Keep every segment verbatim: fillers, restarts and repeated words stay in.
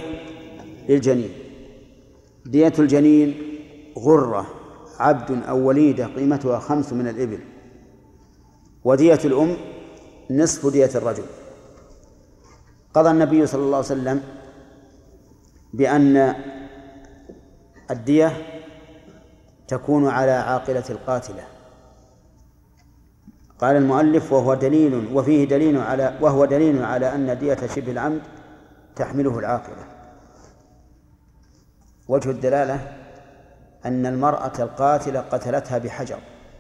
للجنين. دية الجنين غرة عبد أو وليدة قيمتها خمس من الإبل. ودية الأم نصف دية الرجل. قضى النبي صلى الله عليه وسلم بأن الدية تكون على عاقلة القاتلة. قال المؤلف وهو دليل وفيه دليل على وهو دليل على أن دية شبه العمد تحمله العاقلة. وجه الدلالة أن المرأة القاتلة قتلتها بحجر،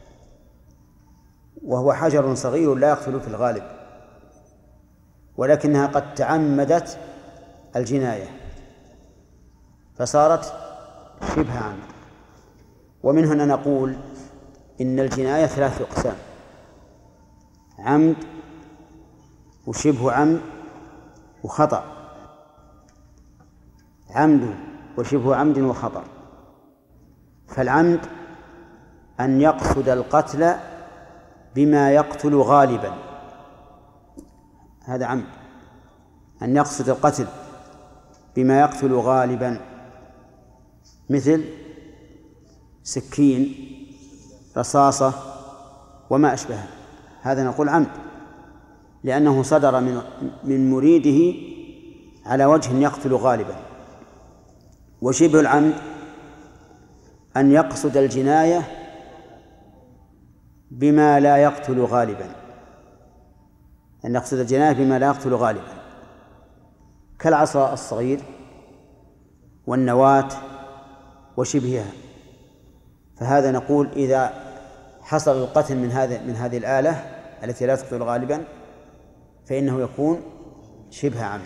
وهو حجر صغير لا يقتل في الغالب، ولكنها قد تعمدت الجناية فصارت شبه عمد. ومن هنا نقول إن الجناية ثلاث أقسام: عمد وشبه عمد وخطأ. عمد وشبه عمد وخطأ. فالعمد أن يقصد القتل بما يقتل غالبا، هذا عمد، أن يقصد القتل بما يقتل غالبا، مثل سكين، رصاصة وما أشبهها، هذا نقول عمد لأنه صدر من من مريده على وجه يقتل غالبا. وشبه العمد أن يقصد الجناية بما لا يقتل غالبا، أن يقصد الجناية بما لا يقتل غالبا، كالعصا الصغير والنواة وشبهها. فهذا نقول إذا حصل القتل من هذه من هذه الآلة التي لا تقتل غالبا فإنه يكون شبه عمد.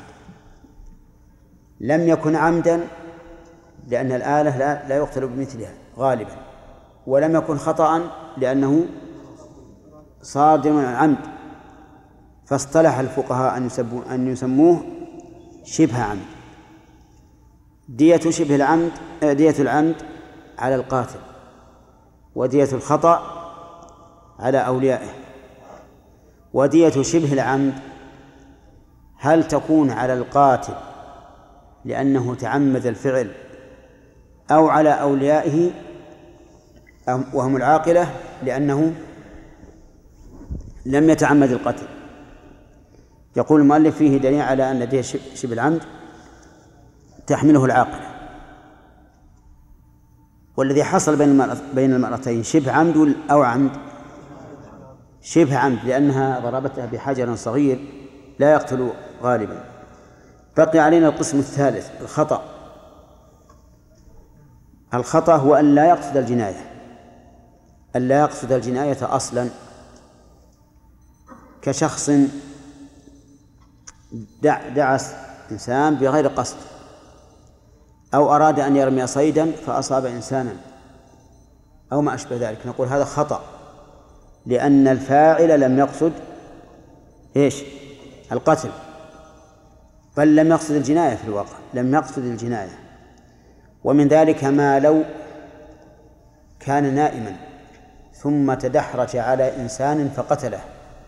لم يكن عمدا لأن الآلة لا, لا يقتل بمثلها غالبا، ولم يكن خطأ لأنه صادر عن عمد، فاصطلح الفقهاء أن يسموه, أن يسموه شبه عمد. دية شبه العمد دية العمد على القاتل، ودية الخطأ على أوليائه. ودية شبه العمد هل تكون على القاتل لأنه تعمد الفعل أو على أوليائه وهم العاقلة لأنه لم يتعمد القتل؟ يقول المؤلف فيه دليل على أن دية شبه العمد تحمله العاقلة. والذي حصل بين المرأتين شبه عمد أو عمد؟ شبه عمد، لأنها ضربتها بحجر صغير لا يقتل غالبا. بقي علينا القسم الثالث الخطأ. الخطأ هو أن لا يقصد الجناية، أن لا يقصد الجناية أصلا، كشخص دعس إنسان بغير قصد، أو أراد أن يرمي صيدا فأصاب إنسانا أو ما أشبه ذلك، نقول هذا خطأ لأن الفاعل لم يقصد إيش؟ القتل، بل لم يقصد الجناية في الواقع، لم يقصد الجناية. ومن ذلك ما لو كان نائما ثم تدحرج على إنسان فقتله،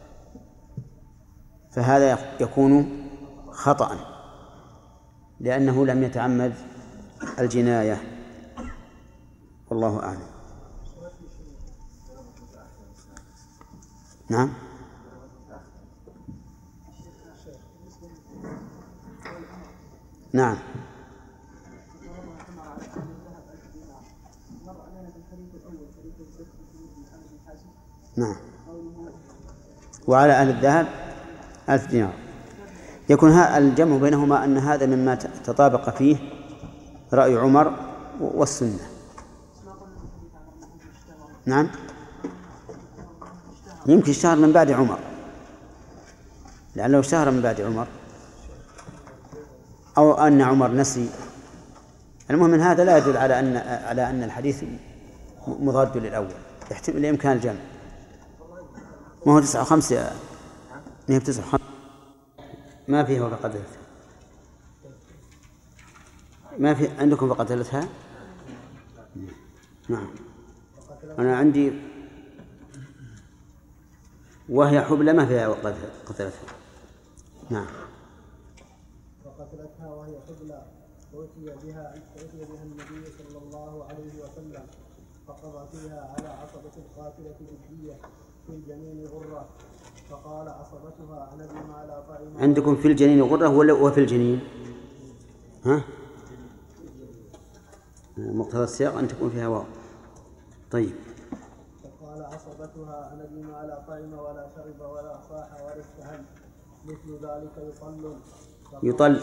فهذا يكون خطأ لأنه لم يتعمد الجناية. والله أعلم. نعم. نعم. نعم. وعلى أهل الذهب ألف دينار. يكون هذا الجمع بينهما أن هذا مما تطابق فيه رأي عمر والسنة. نعم. يمكن اشتهر من بعد عمر، لعله اشتهر من بعد عمر أو أن عمر نسي. المهم من هذا لا يدل على أن على أن الحديث مضاد للأول، يحتمل الإمكان الجمع. ما هو تسعة وخمسة، ما هي تسعة وخمسة، ما فيه فقدلتها، ما في عندكم فقدلتها؟ نعم. أنا عندي وهي حبلى ما فيها قتلتها. نعم. فقتلتها وهي حبلى، فأتي بها فأتي بها النبي صلى الله عليه وسلم فقضى فيها على عصبة القاتلة بالدية في الجنين غرة، فقال عصبتها أندم على طعم. عندكم في الجنين غرة ولا وفي الجنين؟ ها؟ مقتضى السياق أن تكون فيها واو. طيب. فقال عصبتها أندم على طعم ولا شرب ولا صاح ولا استهل، مثل ذلك يطل يطل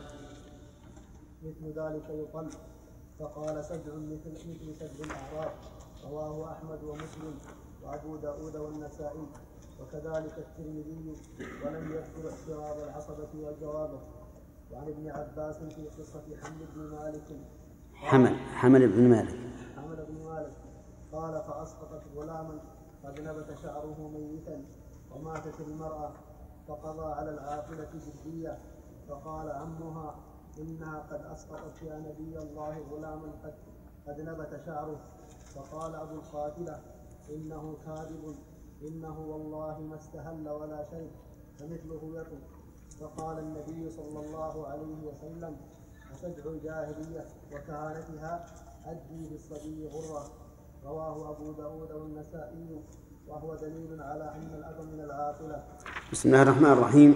مثل ذلك يطل فقال سجع مثل مثل سجع الأعراب. رواه أحمد ومسلم وأبو داود والنسائي وكذلك الترمذي، ولم يذكر اعتراض العصبة وجوابه. وعن ابن عباس في قصة حمل بن مالك حمل حمل بن مالك حمل بن مالك قال فأسقطت غلاما قد نبت شعره ميتا وماتت المرأة، فقضى على العاقلة بالدية، فقال عمها إنها قد أسقطت يا نبي الله غلاما قد, قد نبت شعره. فقال أبو القاتلة إنه كاذب، إنه والله ما استهل ولا شيء فمثله يطل. فقال النبي صلى الله عليه وسلم أسجع الجاهلية وكهانتها أدي بالصبي غرة. رواه أبو داود والنسائي وهو دليل على أن الأب من العاقلة. بسم الله الرحمن الرحيم.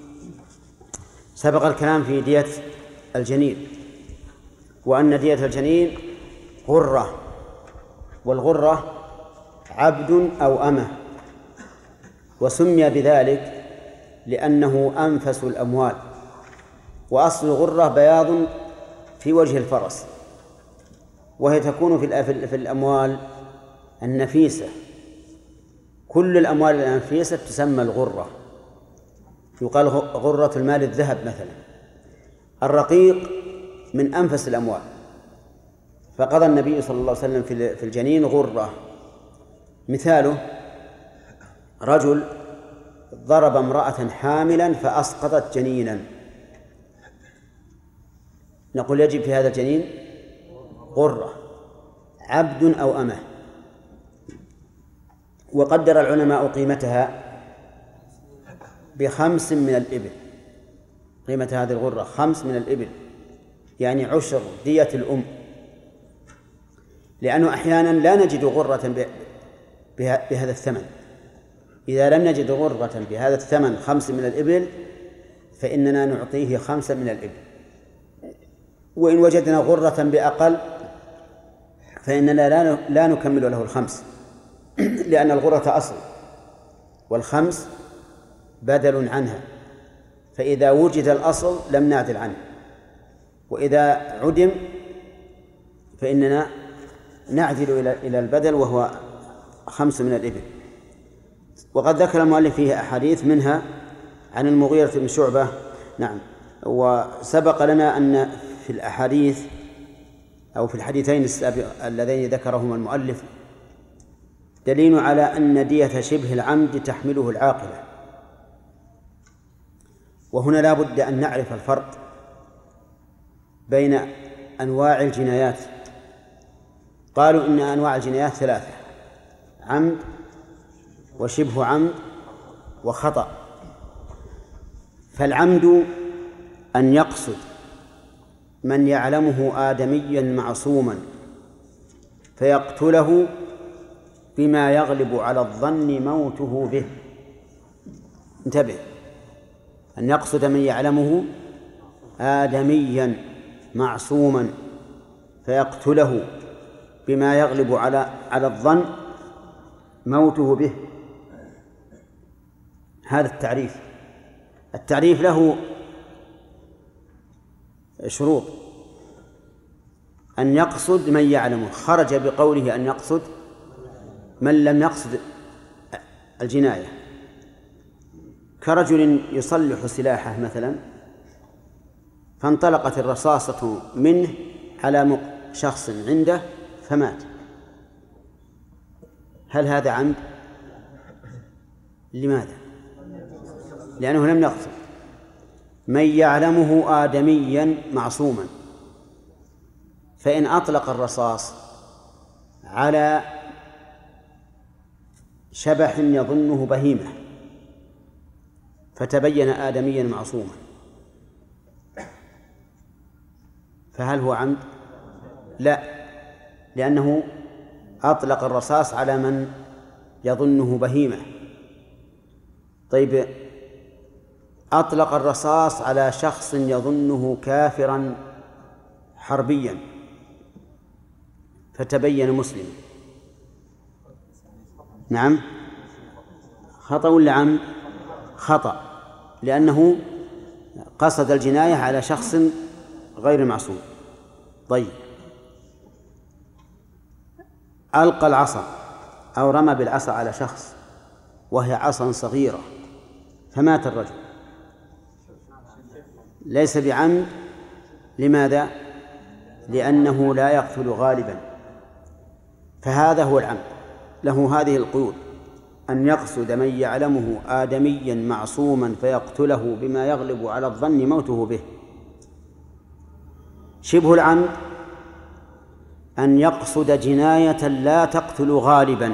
سبق الكلام في دية الجنين، وأن دية الجنين غرة، والغرة عبد أو أمة، وسمي بذلك لأنه أنفس الأموال، وأصل الغرة بياض في وجه الفرس، وهي تكون في الأموال النفيسة. كل الأموال النفيسة تسمى الغرة، يقال غرة المال الذهب مثلا. الرقيق من أنفس الأموال، فقضى النبي صلى الله عليه وسلم في الجنين غرة. مثاله رجل ضرب امرأة حاملا فأسقطت جنينا، نقول يجب في هذا الجنين غرة، عبد أو أمة. وقدر العلماء قيمتها بخمس من الإبل، قيمة هذه الغرة خمس من الإبل، يعني عشر دية الأم، لأنه أحيانا لا نجد غرة بهذا الثمن. إذا لم نجد غرة بهذا الثمن خمس من الإبل فإننا نعطيه خمسة من الإبل، وإن وجدنا غرة بأقل فإننا لا نكمل له الخمس، لأن الغرة أصل والخمس بدل عنها، فإذا وجد الأصل لم نعدل عنه، وإذا عدم فإننا نعدل إلى البدل وهو خمس من الإبل. وقد ذكر المؤلف فيه أحاديث، منها عن المغيرة بن شعبة. نعم. وسبق لنا أن في الأحاديث أو في الحديثين اللذين ذكرهما المؤلف دليل على أن دية شبه العمد تحمله العاقلة. وهنا لا بد أن نعرف الفرق بين أنواع الجنايات. قالوا إن أنواع الجنايات ثلاثة: عمد وشبه عمد وخطأ. فالعمد أن يقصد من يعلمه آدميا معصوما فيقتله بما يغلب على الظن موته به. انتبه، أن يقصد من يعلمه آدميا معصوما فيقتله بما يغلب على على الظن موته به. هذا التعريف. التعريف له شروط: أن يقصد من يعلمه، خرج بقوله أن يقصد من لم يقصد الجناية، كرجل يصلح سلاحه مثلا فانطلقت الرصاصة منه على شخص عنده فمات، هل هذا عمد؟ لماذا؟ لأنه لم يقصد. من يعلمه آدميا معصوما، فإن أطلق الرصاص على شبح يظنه بهيمة فتبين آدميا معصوما فهل هو عمد؟ لا، لأنه أطلق الرصاص على من يظنه بهيمة. طيب، أطلق الرصاص على شخص يظنه كافرا حربيا فتبين مسلم، نعم، خطأ ولا عمد؟ خطأ، لأنه قصد الجناية على شخص غير معصوم. طيب، ألقى العصا أو رمى بالعصا على شخص وهي عصا صغيرة فمات الرجل، ليس بعمد. لماذا؟ لأنه لا يقتل غالبا، فهذا هو العمد. له هذه القيود: أن يقصد من يعلمه آدميا معصوما فيقتله بما يغلب على الظن موته به. شبه العمد أن يقصد جناية لا تقتل غالبا،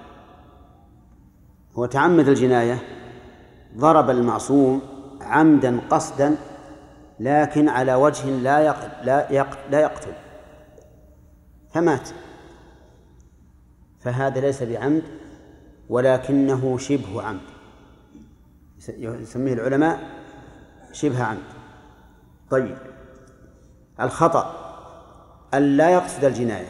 هو تعمد الجناية، ضرب المعصوم عمدا قصدا لكن على وجه لا يقتل, لا يقتل, لا يقتل فمات، فهذا ليس بعمد ولكنه شبه عمد، يسميه العلماء شبه عمد. طيب، الخطأ أن لا يقصد الجناية،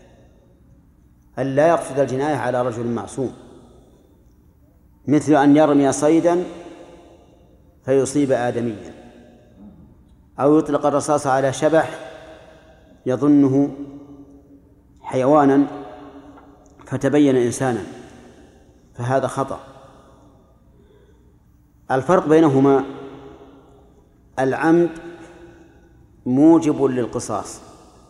أن لا يقصد الجناية على رجل معصوم، مثل أن يرمي صيدا فيصيب آدميا، أو يطلق الرصاص على شبح يظنه حيوانا فتبين إنسانا، فهذا خطأ. الفرق بينهما: العمد موجب للقصاص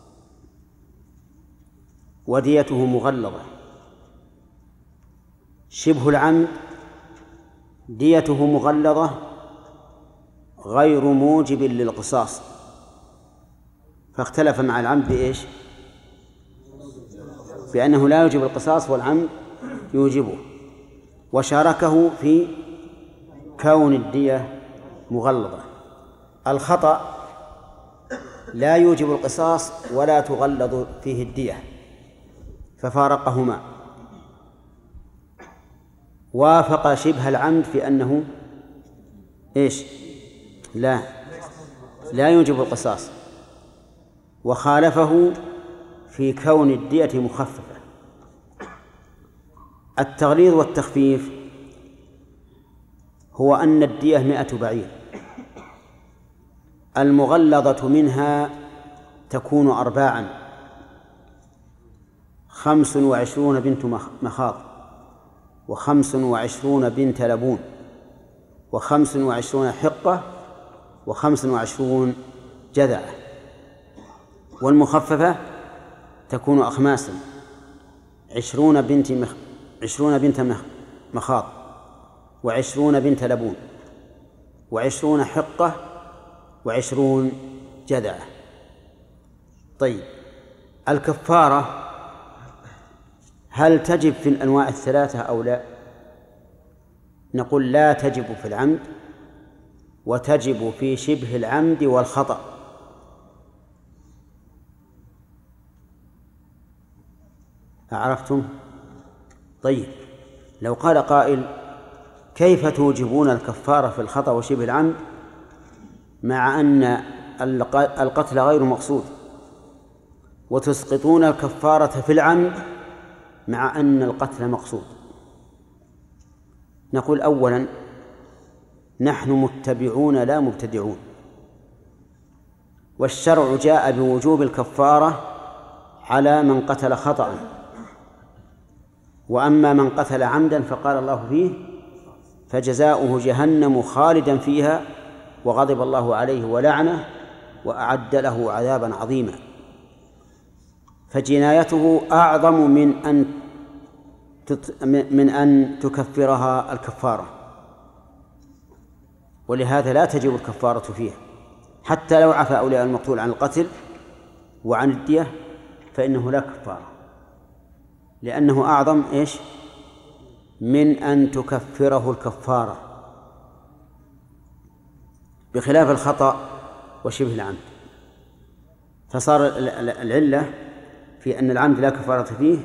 وديته مغلظة، شبه العمد ديته مغلظة غير موجب للقصاص، فاختلف مع العمد بإيش؟ بأنه لا يوجب القصاص والعمد يوجبه، وشاركه في كون الدية مغلظة. الخطأ لا يوجب القصاص ولا تغلظ فيه الدية، ففارقهما، وافق شبه العمد في أنه إيش؟ لا لا يوجب القصاص، وخالفه في كون الدية مخففة. التغليظ والتخفيف هو أن الدية مئة بعير، المغلظة منها تكون أرباعا: خمس وعشرون بنت مخاض، وخمس وعشرون بنت لبون، وخمس وعشرون حقة، وخمس وعشرون جذعة. والمخففة تكون أخماسا: عشرون بنت مخ... عشرون بنت مخ... مخاض، وعشرون بنت لبون، وعشرون حقة، وعشرون جذعة. طيب، الكفارة هل تجب في الأنواع الثلاثة أو لا؟ نقول لا تجب في العمد، وتجب في شبه العمد والخطأ. أعرفتم؟ طيب، لو قال قائل: كيف توجبون الكفارة في الخطأ وشبه العمد مع أن القتل غير مقصود، وتسقطون الكفارة في العمد مع أن القتل مقصود؟ نقول: أولا، نحن متبعون لا مبتدعون، والشرع جاء بوجوب الكفارة على من قتل خطأ، وأما من قتل عمدا فقال الله فيه: فجزاؤه جهنم خالدا فيها وغضب الله عليه ولعنه وأعد له عذابا عظيما. فجنايته أعظم من أن من أن تكفرها الكفارة، ولهذا لا تجب الكفارة فيها، حتى لو عفى أولياء المقتول عن القتل وعن الدية فإنه لا كفارة، لأنه أعظم إيش من أن تكفره الكفارة، بخلاف الخطأ وشبه العمد. فصار العلة في أن العمد لا كفارة فيه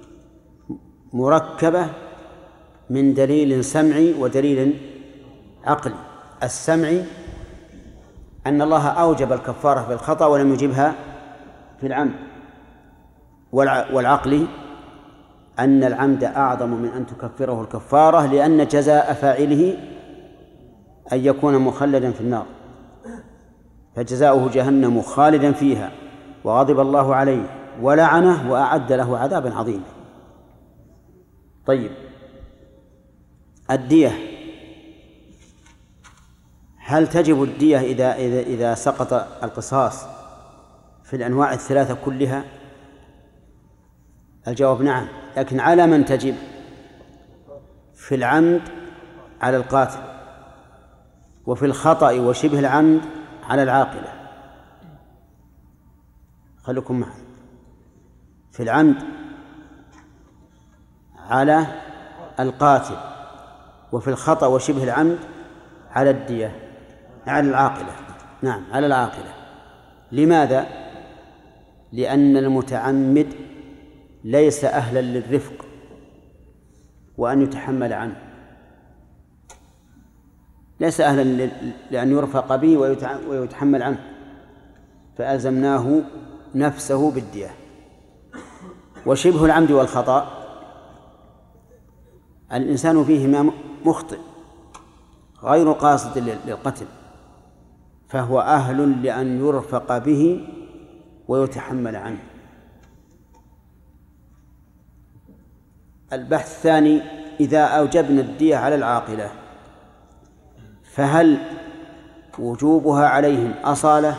مركبة من دليل سمعي ودليل عقلي. السمعي أن الله أوجب الكفارة في الخطأ ولم يجبها في العمد، والعقلي أن العمد أعظم من أن تكفره الكفارة، لأن جزاء فاعله أن يكون مخلدا في النار، فجزاؤه جهنم خالدا فيها وغضب الله عليه ولعنه وأعد له عذابا عظيما. طيب، الدية، هل تجب الدية إذا إذا إذا سقط القصاص في الأنواع الثلاثة كلها؟ الجواب نعم، لكن على من تجب؟ في العمد على القاتل، وفي الخطأ وشبه العمد على العاقلة. خليكم معي. في العمد على القاتل، وفي الخطأ وشبه العمد على الدية، على العاقلة. نعم، على العاقلة. لماذا؟ لأن المتعمد ليس أهلا للرفق وأن يتحمل عنه، ليس أهلا لأن يرفق به ويتحمل عنه، فألزمناه نفسه بالدية. وشبه العمد والخطأ الإنسان فيهما مخطئ غير قاصد للقتل، فهو أهل لأن يرفق به ويتحمل عنه. البحث الثاني: إذا أوجبنا الدية على العاقلة فهل وجوبها عليهم أصالة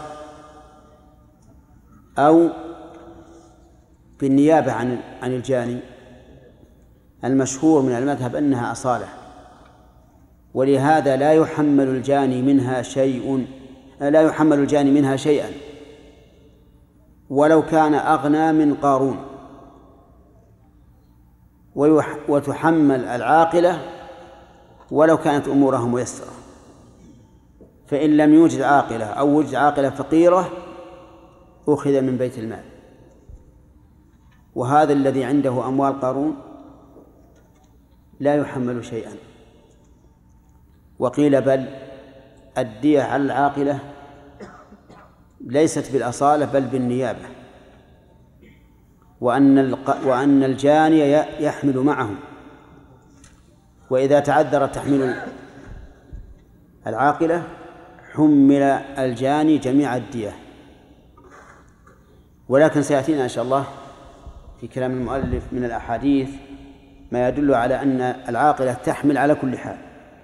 أو بالنيابة عن عن الجاني؟ المشهور من المذهب أنها أصالة، ولهذا لا يحمل الجاني منها شيء لا يحمل الجاني منها شيئا ولو كان أغنى من قارون، وتحمل العاقلة ولو كانت أمورها ميسرة. فإن لم يوجد عاقلة أو وجد عاقلة فقيرة أخذ من بيت المال، وهذا الذي عنده أموال قارون لا يحمل شيئا. وقيل بل الدية على العاقلة ليست بالأصالة بل بالنيابة، وأن وأن الجاني يحمل معهم، وإذا تعذر تحميل العاقلة حمل الجاني جميع الدية. ولكن سيأتينا إن شاء الله في كلام المؤلف من الأحاديث ما يدل على أن العاقلة تحمل على كل حال.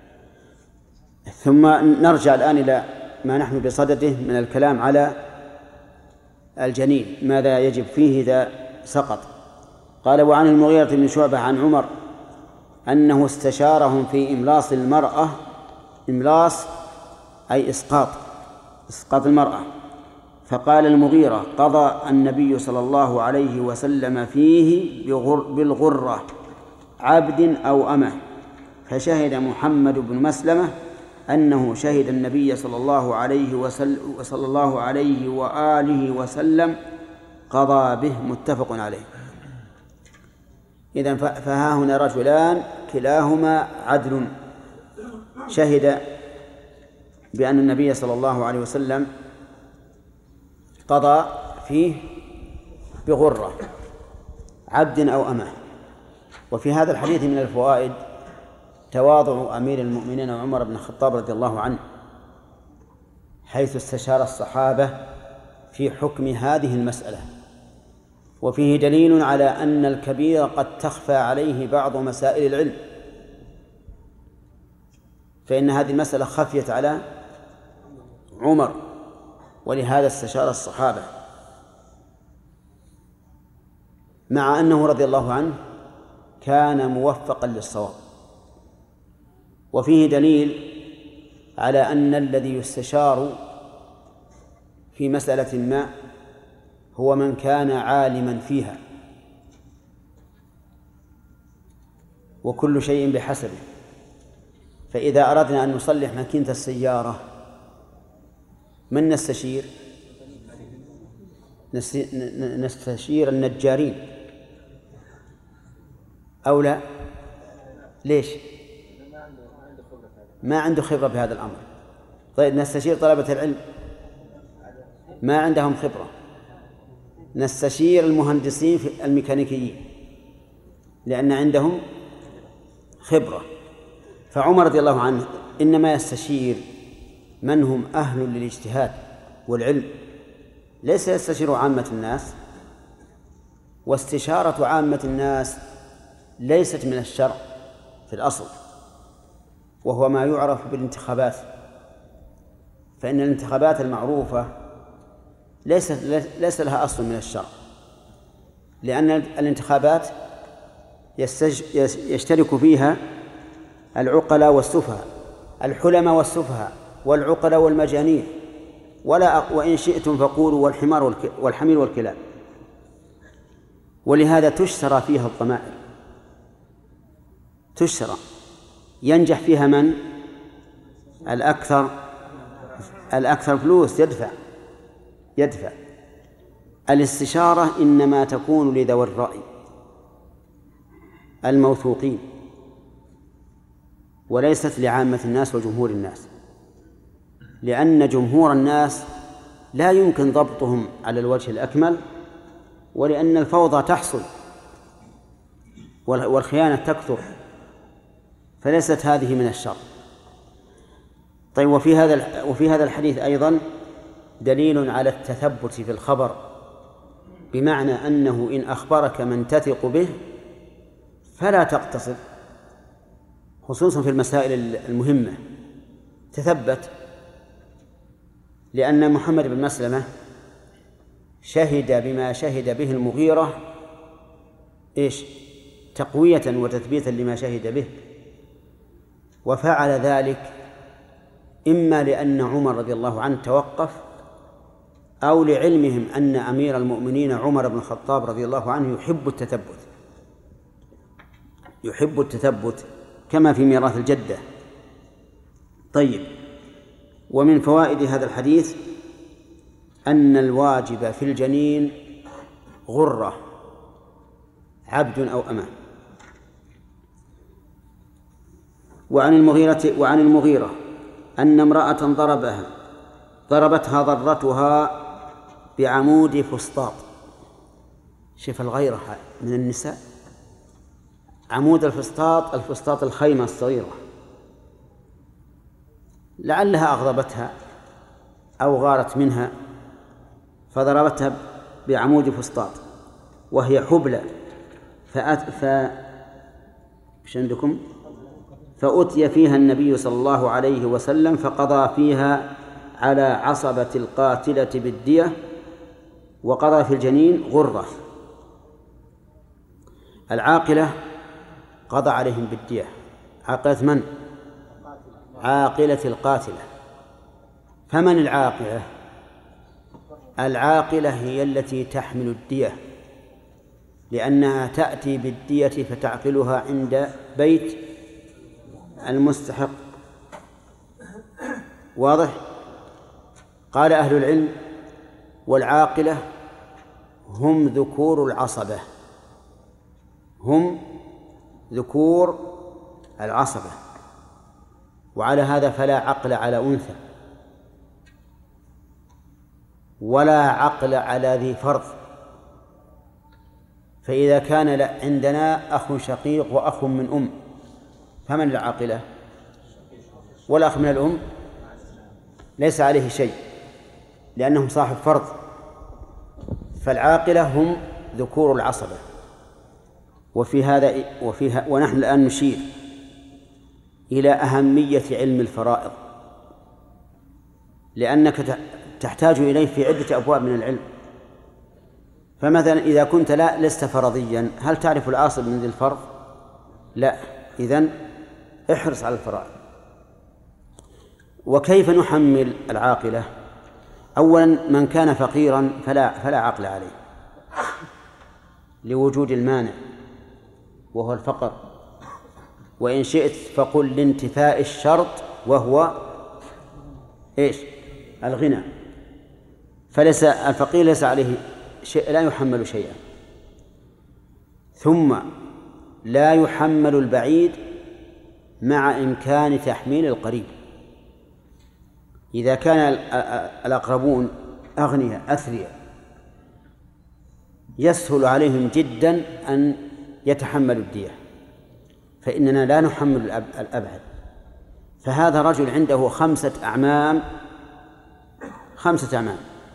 ثم نرجع الآن إلى ما نحن بصدده من الكلام على الجنين، ماذا يجب فيه إذا سقط. قال: وعن المغيرة بن شعبة عن عمر أنه استشارهم في إملاص المرأة. إملاص أي إسقاط إسقاط المرأة. فقال المغيرة: قضى النبي صلى الله عليه وسلم فيه بالغرة عبد أو أمة، فشهد محمد بن مسلمة أنه شهد النبي صلى الله عليه وسلم وصلى الله عليه وآله وسلم قضى به، متفق عليه. إذن فها هنا رجلان كلاهما عدل شهد بأن النبي صلى الله عليه وسلم قضى فيه بغرة عبد أو أمة. وفي هذا الحديث من الفوائد تواضع أمير المؤمنين عمر بن الخطاب رضي الله عنه، حيث استشار الصحابة في حكم هذه المسألة. وفيه دليل على أن الكبير قد تخفى عليه بعض مسائل العلم، فإن هذه المسألة خفيت على عمر، ولهذا استشار الصحابة، مع أنه رضي الله عنه كان موفقا للصواب. وفيه دليل على أن الذي يستشار في مسألة ما هو من كان عالما فيها، وكل شيء بحسبه. فإذا أردنا أن نصلح ماكينة السيارة من نستشير؟ نستشير النجارين أو لا؟ ليش؟ ما عنده خبرة بهذا الأمر. طيب نستشير طلبة العلم ما عندهم خبرة. نستشير المهندسين في الميكانيكيين لأن عندهم خبرة. فعمر رضي الله عنه إنما يستشير من هم أهل للاجتهاد والعلم، ليس يستشير عامة الناس. واستشارة عامة الناس ليست من الشرع في الأصل، وهو ما يعرف بالانتخابات. فإن الانتخابات المعروفة ليس ليس لها أصل من الشرع، لأن الانتخابات يشترك فيها العقلاء والسفهاء، الحلماء والسفهاء، والعقلاء والمجانين، ولا وإن شئتم فقولوا والحمار والحمير والكلاب. ولهذا تشترى فيها الضمائر، تشترى. ينجح فيها من؟ الأكثر الأكثر فلوس يدفع يدفع الاستشارة إنما تكون لذوي الرأي الموثوقين، وليست لعامة الناس وجمهور الناس، لأن جمهور الناس لا يمكن ضبطهم على الوجه الأكمل، ولأن الفوضى تحصل والخيانة تكثر، فليست هذه من الشر. طيب، وفي هذا وفي هذا الحديث أيضا دليل على التثبت في الخبر، بمعنى أنه إن أخبرك من تثق به فلا تقتصر، خصوصا في المسائل المهمة، تثبت. لأن محمد بن مسلمة شهد بما شهد به المغيرة إيش؟ تقوية وتثبيتا لما شهد به، وفعل ذلك إما لأن عمر رضي الله عنه توقف، أو لعلمهم أن أمير المؤمنين عمر بن الخطاب رضي الله عنه يحب التثبت يحب التثبت كما في ميراث الجدة. طيب، ومن فوائد هذا الحديث أن الواجب في الجنين غرة، عبد أو أمة. وعن المغيرة وعن المغيرة أن امرأة ضربها ضربتها ضرتها بعمود فسطاط. شوف الغيرة من النساء، عمود الفسطاط، الفسطاط الخيمة الصغيرة، لعلها أغضبتها أو غارت منها فضربتها بعمود فسطاط وهي حبلى، فأت ف إيش عندكم؟ فأتي فيها النبي صلى الله عليه وسلم فقضى فيها على عصبة القاتلة بالدية، وقضى في الجنين غرة. العاقلة قضى عليهم بالدية. عاقلة من؟ عاقلة القاتلة. فمن العاقلة؟ العاقلة هي التي تحمل الدية، لأنها تأتي بالدية فتعقلها عند بيت المستحق. واضح؟ قال أهل العلم: والعاقلة هم ذكور العصبة، هم ذكور العصبة، وعلى هذا فلا عقل على أنثى ولا عقل على ذي فرض. فإذا كان عندنا أخ شقيق وأخ من أم، فمن العاقلة؟ والأخ من الأم ليس عليه شيء لأنهم صاحب فرض. فالعاقلة هم ذكور العصبة. وفي هذا وفيها ونحن الآن نشير إلى أهمية علم الفرائض، لأنك تحتاج إليه في عدة أبواب من العلم. فمثلا إذا كنت لا لست فرضيا، هل تعرف العاصب من ذي الفرض؟ لا. إذن احرص على الفرائض. وكيف نحمل العاقلة؟ أولا، من كان فقيرا فلا فلا عقل عليه لوجود المانع وهو الفقر، وإن شئت فقل لانتفاء الشرط وهو إيش؟ الغنى. فليس الفقير ليس عليه شيء لا يحمل شيئا. ثم لا يحمل البعيد مع إمكان تحميل القريب. إذا كان الأقربون أغنياء أثرياء يسهل عليهم جدا أن يتحملوا الدية، فإننا لا نحمل الأبعد. فهذا رجل عنده خمسة أعمام خمسة أعمام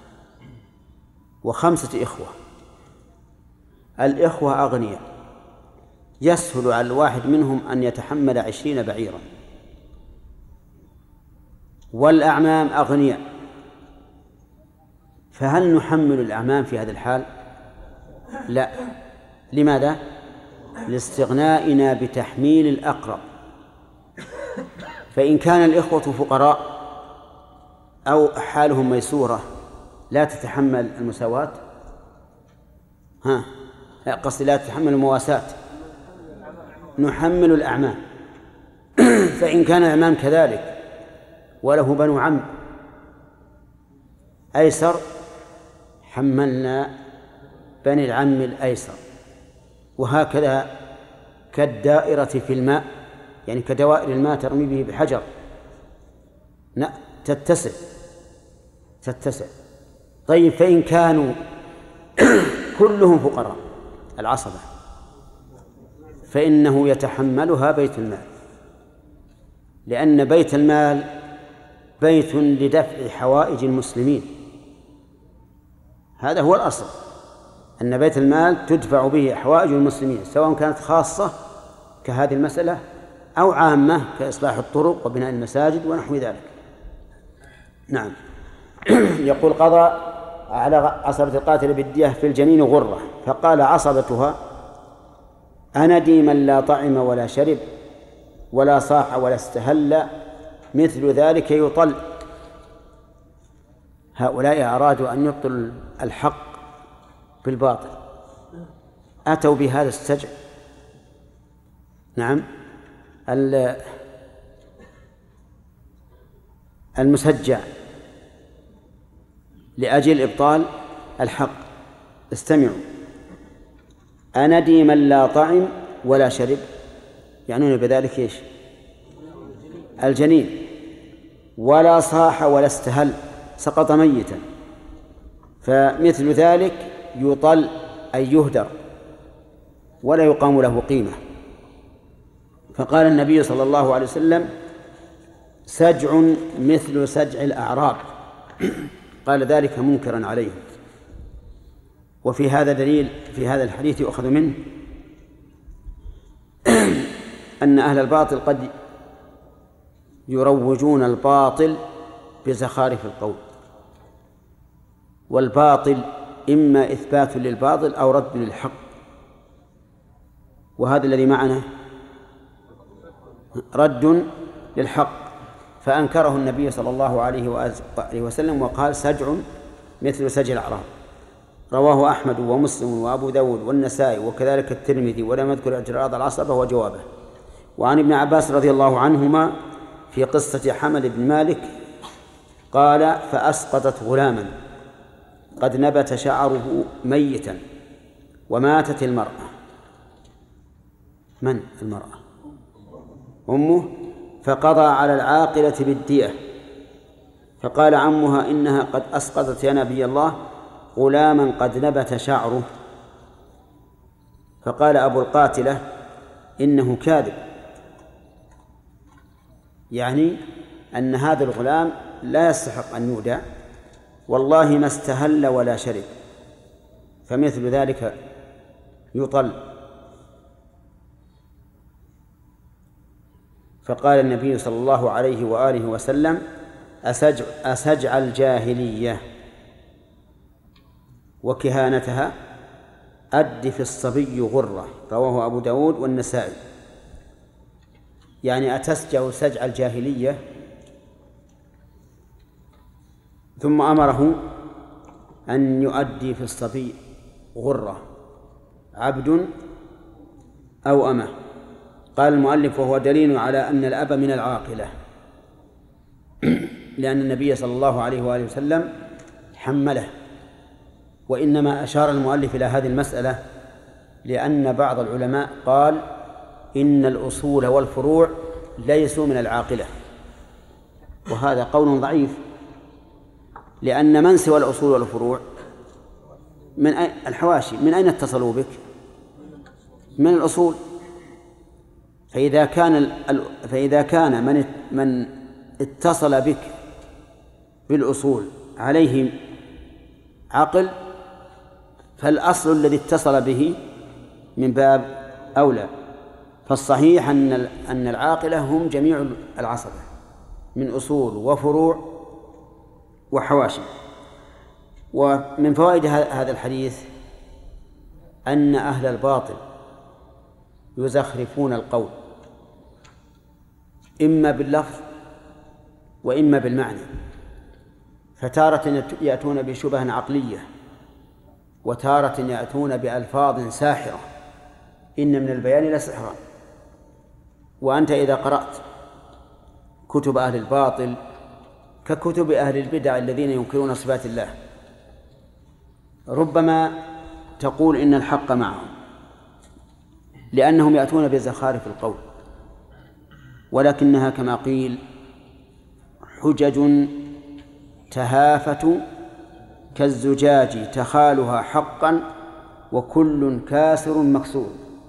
وخمسة إخوة، الإخوة أغنياء يسهل على الواحد منهم أن يتحمل عشرين بعيرا، والأعمام أغنياء، فهل نحمل الأعمام في هذا الحال؟ لا. لماذا؟ لاستغنائنا بتحميل الأقرب. فإن كان الإخوة فقراء أو حالهم ميسورة لا تتحمل المساواة، ها قصدي لا تتحمل المواساة، نحمل الأعمام. فإن كان الأعمام كذلك وله بنو عم أيسر حملنا بني العم الأيسر. وهكذا كالدائرة في الماء، يعني كدوائر الماء ترمي به بحجر تتسع تتسع. طيب فإن كانوا كلهم فقراء العصبة فإنه يتحملها بيت المال، لأن بيت المال بيت لدفع حوائج المسلمين. هذا هو الأصل، أن بيت المال تدفع به حوائج المسلمين، سواء كانت خاصة كهذه المسألة أو عامة كإصلاح الطرق وبناء المساجد ونحو ذلك. نعم. يقول قضى على عصبة القاتل بالدية في الجنين غرة، فقال عصبتها أندي من لا طعم ولا شرب ولا صاح ولا استهل مثل ذلك يطل. هؤلاء أرادوا أن يبطلوا الحق بالباطل، أتوا بهذا السجع. نعم. المسجع لأجل إبطال الحق. استمعوا: أندي من لا طعم ولا شرب، يعنون بذلك إيش؟ الجنين. ولا صاح ولا استهل، سقط ميتا، فمثل ذلك يطل أي يهدر ولا يقام له قيمة. فقال النبي صلى الله عليه وسلم: سجع مثل سجع الأعراب. قال ذلك منكرا عليهم. وفي هذا دليل، في هذا الحديث يؤخذ منه أن أهل الباطل قد يروجون الباطل بزخارف القول، والباطل إما إثبات للباطل أو رد للحق، وهذا الذي معنا رد للحق. فأنكره النبي صلى الله عليه وآله وسلم وقال: سجع مثل سجع الأعراب. رواه أحمد ومسلم وأبو داود والنسائي وكذلك الترمذي، ولم يذكر اعتراض العصبة وجوابه. وعن ابن عباس رضي الله عنهما في قصة حمل بن مالك قال: فأسقطت غلاما قد نبت شعره ميتا وماتت المرأة. من المرأة؟ أمه. فقضى على العاقلة بالدية، فقال عمها: إنها قد أسقطت يا نبي الله غلاما قد نبت شعره. فقال أبو القاتلة: إنه كاذب، يعني أن هذا الغلام لا يستحق أن يودع، والله ما استهل ولا شرب، فمثل ذلك يطل. فقال النبي صلى الله عليه وآله وسلم: أسجع, أسجع الجاهلية وكهانتها أد في الصبي غرة. رواه أبو داود والنسائي. يعني أتسجع سجع الجاهلية. ثم أمره أن يؤدي في الصبي غرة، عبد أو أمة. قال المؤلف: وهو دليل على أن الأب من العاقلة، لأن النبي صلى الله عليه وآله وسلم حمله وإنما أشار المؤلف إلى هذه المسألة لأن بعض العلماء قال إن الأصول والفروع ليسوا من العاقلة، وهذا قول ضعيف، لأن من سوى الأصول والفروع من الحواشي من أين اتصلوا بك؟ من الأصول. فإذا كان فإذا كان من من اتصل بك بالأصول عليه عقل، فالأصل الذي اتصل به من باب أولى. فالصحيح أن أن العاقلة هم جميع العصبة من أصول وفروع وحواشي. ومن فوائد هذا الحديث أن أهل الباطل يزخرفون القول إما باللفظ وإما بالمعنى، فتارة يأتون بشبه عقلية، وتارة يأتون بألفاظ ساحرة، إن من البيان لسحرا. وأنت إذا قرأت كتب أهل الباطل ككتب أهل البدع الذين ينكرون صفات الله، ربما تقول إن الحق معهم، لأنهم يأتون بزخارف القول، ولكنها كما قيل حجج تهافت كالزجاج تخالها حقا وكل كاسر مكسور.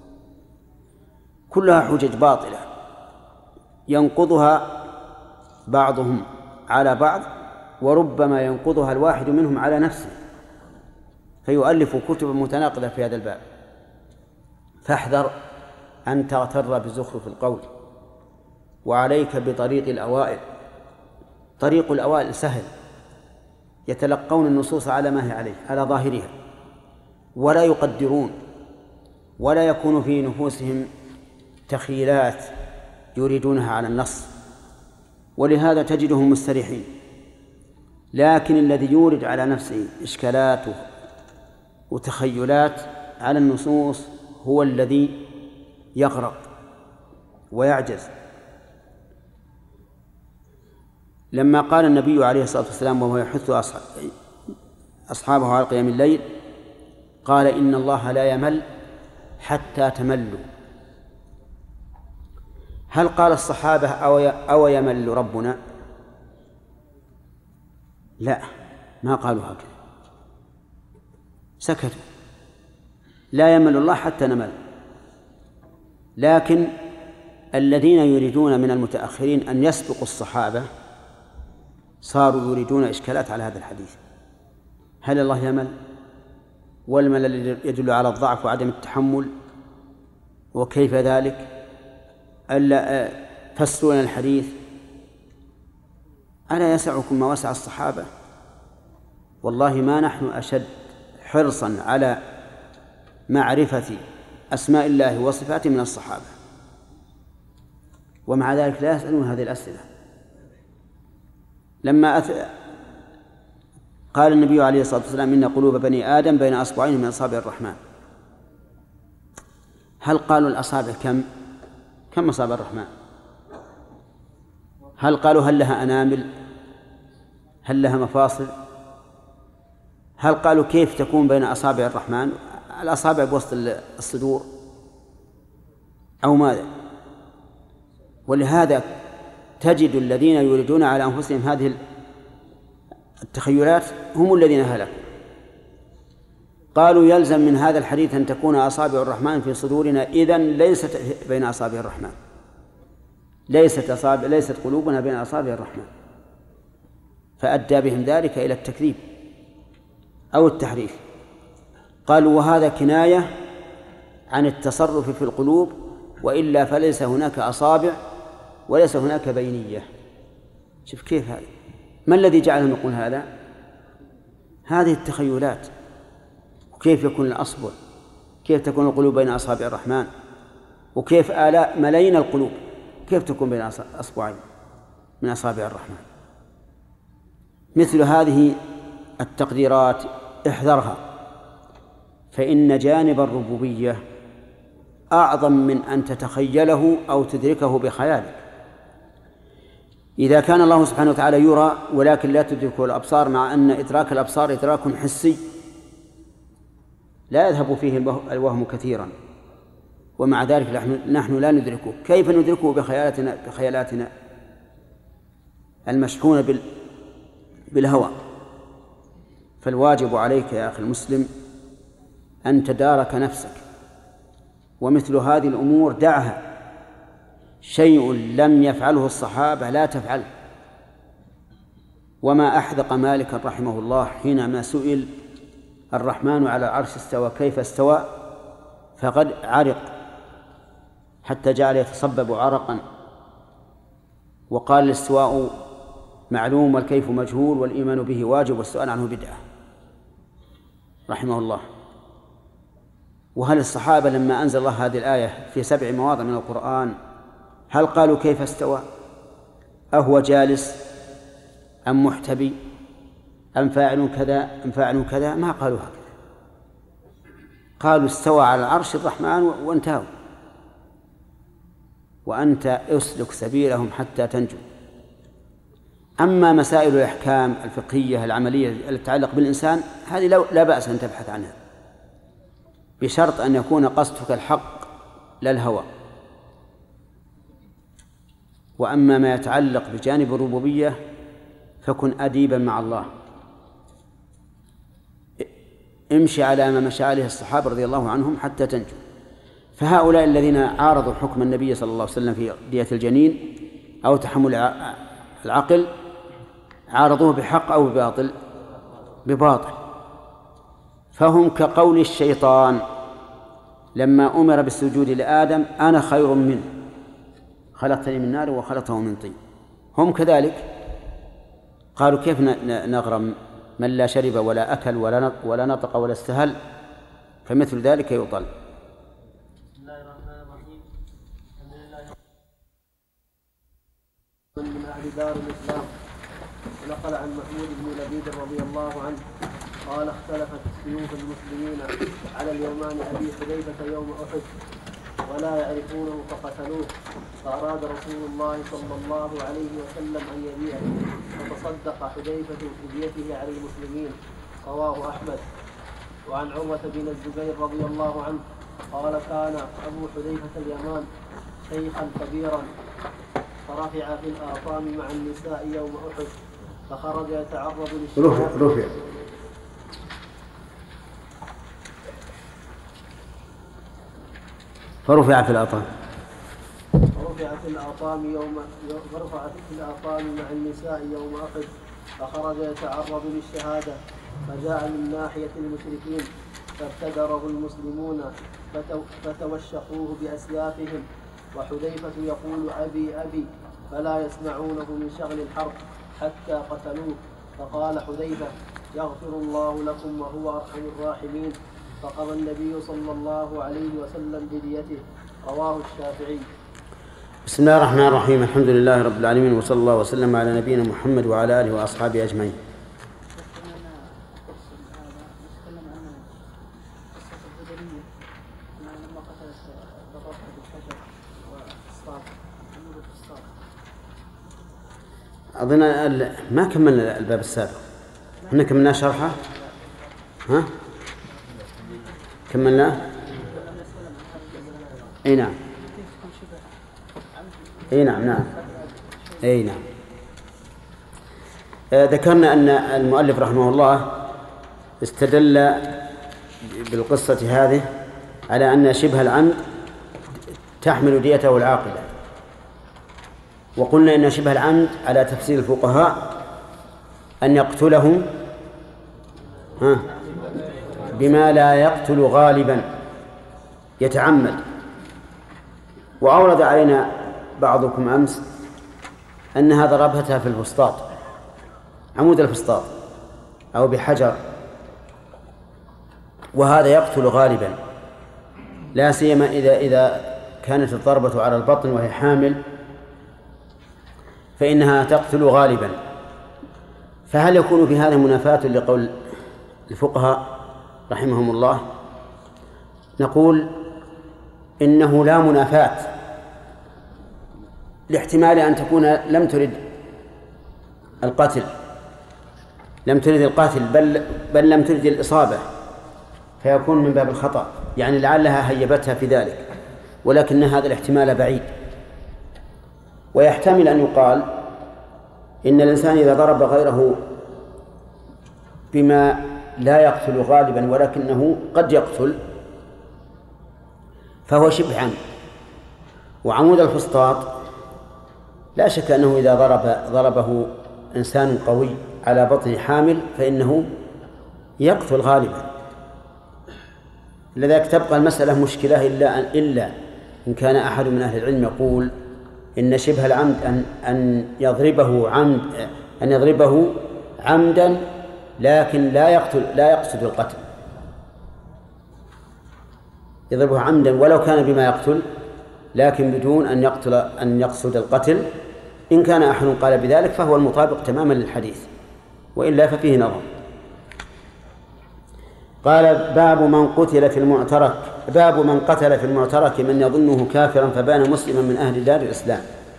كلها حجج باطلة ينقضها بعضهم على بعض، وربما ينقضها الواحد منهم على نفسه، فيؤلف كتب متناقضة في هذا الباب. فاحذر أن تغتر بزخرف القول، وعليك بطريق الأوائل. طريق الأوائل سهل، يتلقون النصوص على ما هي عليه، على ظاهرها، ولا يقدرون، ولا يكون في نفوسهم تخيلات يريدونها على النص، ولهذا تجدهم مستريحين. لكن الذي يورد على نفسه إشكالات وتخيلات على النصوص هو الذي يغرق ويعجز. لما قال النبي عليه الصلاة والسلام وهو يحث أصحابه على قيام الليل، قال إن الله لا يمل حتى تملوا. هل قال الصحابة أو يمل ربنا؟ لا، ما قالوا هكذا، سكتوا. لا يمل الله حتى نمل. لكن الذين يريدون من المتأخرين أن يسبقوا الصحابة صاروا يريدون إشكالات على هذا الحديث. هل الله يمل؟ والملل يدل على الضعف وعدم التحمل، وكيف ذلك؟ ألا فسروا الحديث. ألا يسعكم ما وسع الصحابة؟ والله ما نحن أشد حرصا على معرفة أسماء الله وصفاته من الصحابة، ومع ذلك لا يسألون هذه الأسئلة. لما أث... قال النبي عليه الصلاة والسلام إن قلوب بني آدم بين أصبعين من أصابع الرحمن، هل قالوا الأصابع كم؟ كم أصابع الرحمن؟ هل قالوا هل لها أنامل؟ هل لها مفاصل؟ هل قالوا كيف تكون بين أصابع الرحمن؟ الأصابع بوسط الصدور أو ماذا؟ ولهذا تجد الذين يريدون على أنفسهم هذه التخيلات هم الذين هلكوا. قالوا يلزم من هذا الحديث أن تكون أصابع الرحمن في صدورنا، إذن ليست بين أصابع الرحمن، ليست أصابع ليست قلوبنا بين أصابع الرحمن، فأدى بهم ذلك إلى التكذيب أو التحريف. قالوا وهذا كناية عن التصرف في القلوب، وإلا فليس هناك أصابع وليس هناك بينية. شوف كيف هذا، ما الذي جعلهم يقول هذا؟ هذه التخيلات. وكيف يكون الأصبع؟ كيف تكون القلوب بين أصابع الرحمن؟ وكيف آلاء ملايين القلوب كيف تكون بين أصبعين من أصابع الرحمن؟ مثل هذه التقديرات احذرها، فإن جانب الربوبية أعظم من أن تتخيله أو تدركه بخيالك. إذا كان الله سبحانه وتعالى يرى ولكن لا تدركه الأبصار، مع أن إدراك الأبصار إدراك حسي لا يذهب فيه الوهم كثيرا، ومع ذلك نحن لا ندركه. كيف ندركه؟ بخيالاتنا بخيالاتنا المشحونة بالهوى. فالواجب عليك يا أخي المسلم أن تدارك نفسك، ومثل هذه الأمور دعها. شيء لم يفعله الصحابة لا تفعله. وما أحدق مالك رحمه الله حينما سئل الرحمن على العرش استوى كيف استوى، فقد عرق حتى جعل يتصبب عرقا، وقال الاستواء معلوم والكيف مجهول والإيمان به واجب والسؤال عنه بدعة رحمه الله. وهل الصحابة لما أنزل الله هذه الآية في سبع مواضع من القرآن هل قالوا كيف استوى؟ أهو جالس أم محتبي أم فاعل كذا أم فاعل كذا؟ ما قالوا هكذا، قالوا استوى على العرش الرحمن وانتهوا. وأنت أسلك سبيلهم حتى تنجو. أما مسائل الأحكام الفقهية العملية التي تتعلق بالإنسان هذه لا بأس أن تبحث عنها، بشرط أن يكون قصدك الحق لا الهوى. وأما ما يتعلق بجانب الربوبية فكن أديبا مع الله، امشي على ما مشى عليه الصحابة رضي الله عنهم حتى تنجو. فهؤلاء الذين عارضوا حكم النبي صلى الله عليه وسلم في دية الجنين أو تحمل العقل عارضوه بحق أو بباطل؟ بباطل. فهم كقول الشيطان لما أمر بالسجود لآدم أنا خير منه خلقتني من نار وخلقته من طين. هم كذلك قالوا كيف نغرم من لا شرب ولا أكل ولا نطق ولا استهل؟ فمثل ذلك يطل. بسم الله الرحمن الرحيم. الحمد لله من أهل دار الإسلام. ونقل عن محمود بن لبيد رضي الله عنه قال اختلفت سيوف المسلمين على اليومان أبي حذيفة يوم أحد ولا يعرفونه فقتلوه، فأراد رسول الله صلى الله عليه وسلم أن يبيعه فتصدق حذيفة بفديته على المسلمين. رواه أحمد. وعن عروة بن الزبير رضي الله عنه قال كان أبو حذيفة اليمان شيخا كبيرا فرفع في الآطام مع النساء يوم أحد فخرج يتعرض للشهادة رفع فرفع في الآطام فرفع في الآطام يوم فرفع في الآطام مع النساء يوم أحد فخرج يتعرض للشهادة فجاء من ناحية المشركين فابتدره المسلمون فتوشقوه بأسيافهم وحذيفة يقول أبي أبي فلا يسمعونه من شغل الحرب حتى قتلوه. فقال حذيفة يغفر الله لكم وهو أرحم الراحمين. فقضى النبي صلى الله عليه وسلم بديته. رواه الشافعي. بسم الله الرحمن الرحيم. الحمد لله رب العالمين وصلى الله وسلم على نبينا محمد وعلى آله وأصحابه أجمعين. أظن ما كملنا الباب السابق، احنا كملنا شرحه. ها كملناه؟ اي نعم اي نعم نعم اي نعم. آه ذكرنا أن المؤلف رحمه الله استدل بالقصة هذه على أن شبه العمد تحمل ديته العاقلة، وقلنا إن شبه العمد على تفسير الفقهاء أن يقتله ها بما لا يقتل غالبا يتعمد. وأورد علينا بعضكم أمس أنها ضربتها في الفسطاط، عمود الفسطاط أو بحجر، وهذا يقتل غالبا، لا سيما إذا إذا كانت الضربة على البطن وهي حامل فإنها تقتل غالبا. فهل يكون في هذا منافاة لقول الفقهاء رحمهم الله؟ نقول إنه لا منافاة، لاحتمال أن تكون لم ترد القتل لم ترد القاتل بل, بل لم ترد الإصابة، فيكون من باب الخطأ، يعني لعلها هيبتها في ذلك، ولكن هذا الاحتمال بعيد. ويحتمل أن يقال إن الإنسان إذا ضرب غيره بما لا يقتل غالبا ولكنه قد يقتل فهو شبه عمد. وعمود الفسطاط لا شك أنه إذا ضرب ضربه إنسان قوي على بطن حامل فإنه يقتل غالبا. لذلك تبقى المسألة مشكلة إلا أن, إلا إن كان أحد من أهل العلم يقول إن شبه العمد أن أن يضربه عمد أن يضربه عمدا لكن لا يقتل لا يقصد القتل، يضربه عمدا ولو كان بما يقتل لكن بدون أن يقتل أن يقصد القتل. إن كان أحد قال بذلك فهو المطابق تماما للحديث، وإلا ففيه نظر. قال باب من قتل في المعترك باب من قتل في المعترك من يظنه كافرا فبان مسلما من أهل دار الإسلام.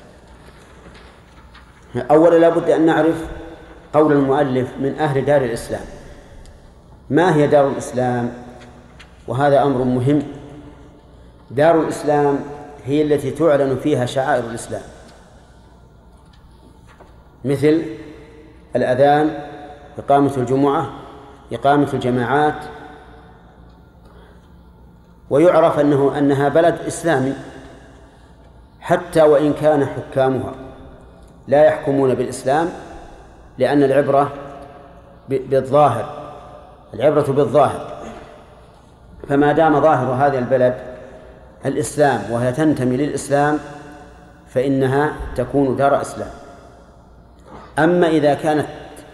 أولا لا بد أن نعرف قول المؤلف من أهل دار الإسلام. ما هي دار الإسلام؟ وهذا أمر مهم. دار الإسلام هي التي تعلن فيها شعائر الإسلام، مثل الأذان، إقامة الجمعة، إقامة الجماعات، ويعرف أنه أنها بلد إسلامي حتى وإن كان حكامها لا يحكمون بالإسلام، لأن العبرة بالظاهر العبرة بالظاهر. فما دام ظاهر هذه البلد الإسلام وهي تنتمي للإسلام فإنها تكون دار إسلام. أما إذا كانت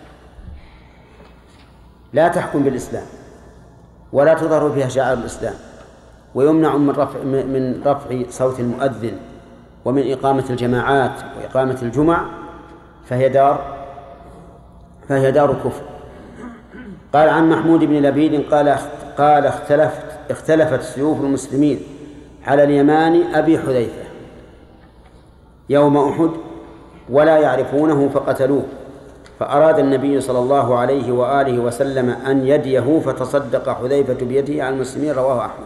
لا تحكم بالإسلام ولا تظهر فيها شعائر الإسلام ويمنع من رفع من رفع صوت المؤذن ومن إقامة الجماعات وإقامة الجمع فهي دار فهي دار كفر. قال عن محمود بن لبيد قال قال اختلفت اختلفت سيوف المسلمين على اليمان أبي حذيفة يوم أحد ولا يعرفونه فقتلوه، فأراد النبي صلى الله عليه وآله وسلم أن يديه فتصدق حذيفة بيده على المسلمين. رواه أحمد.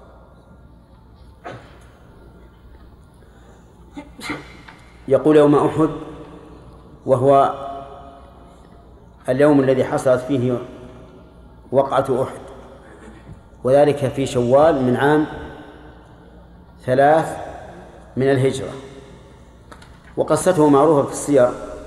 يقول يوم أحد وهو اليوم الذي حصلت فيه وقعة أحد، وذلك في شوال من عام ثلاث من الهجرة، وقصته معروفة في السير.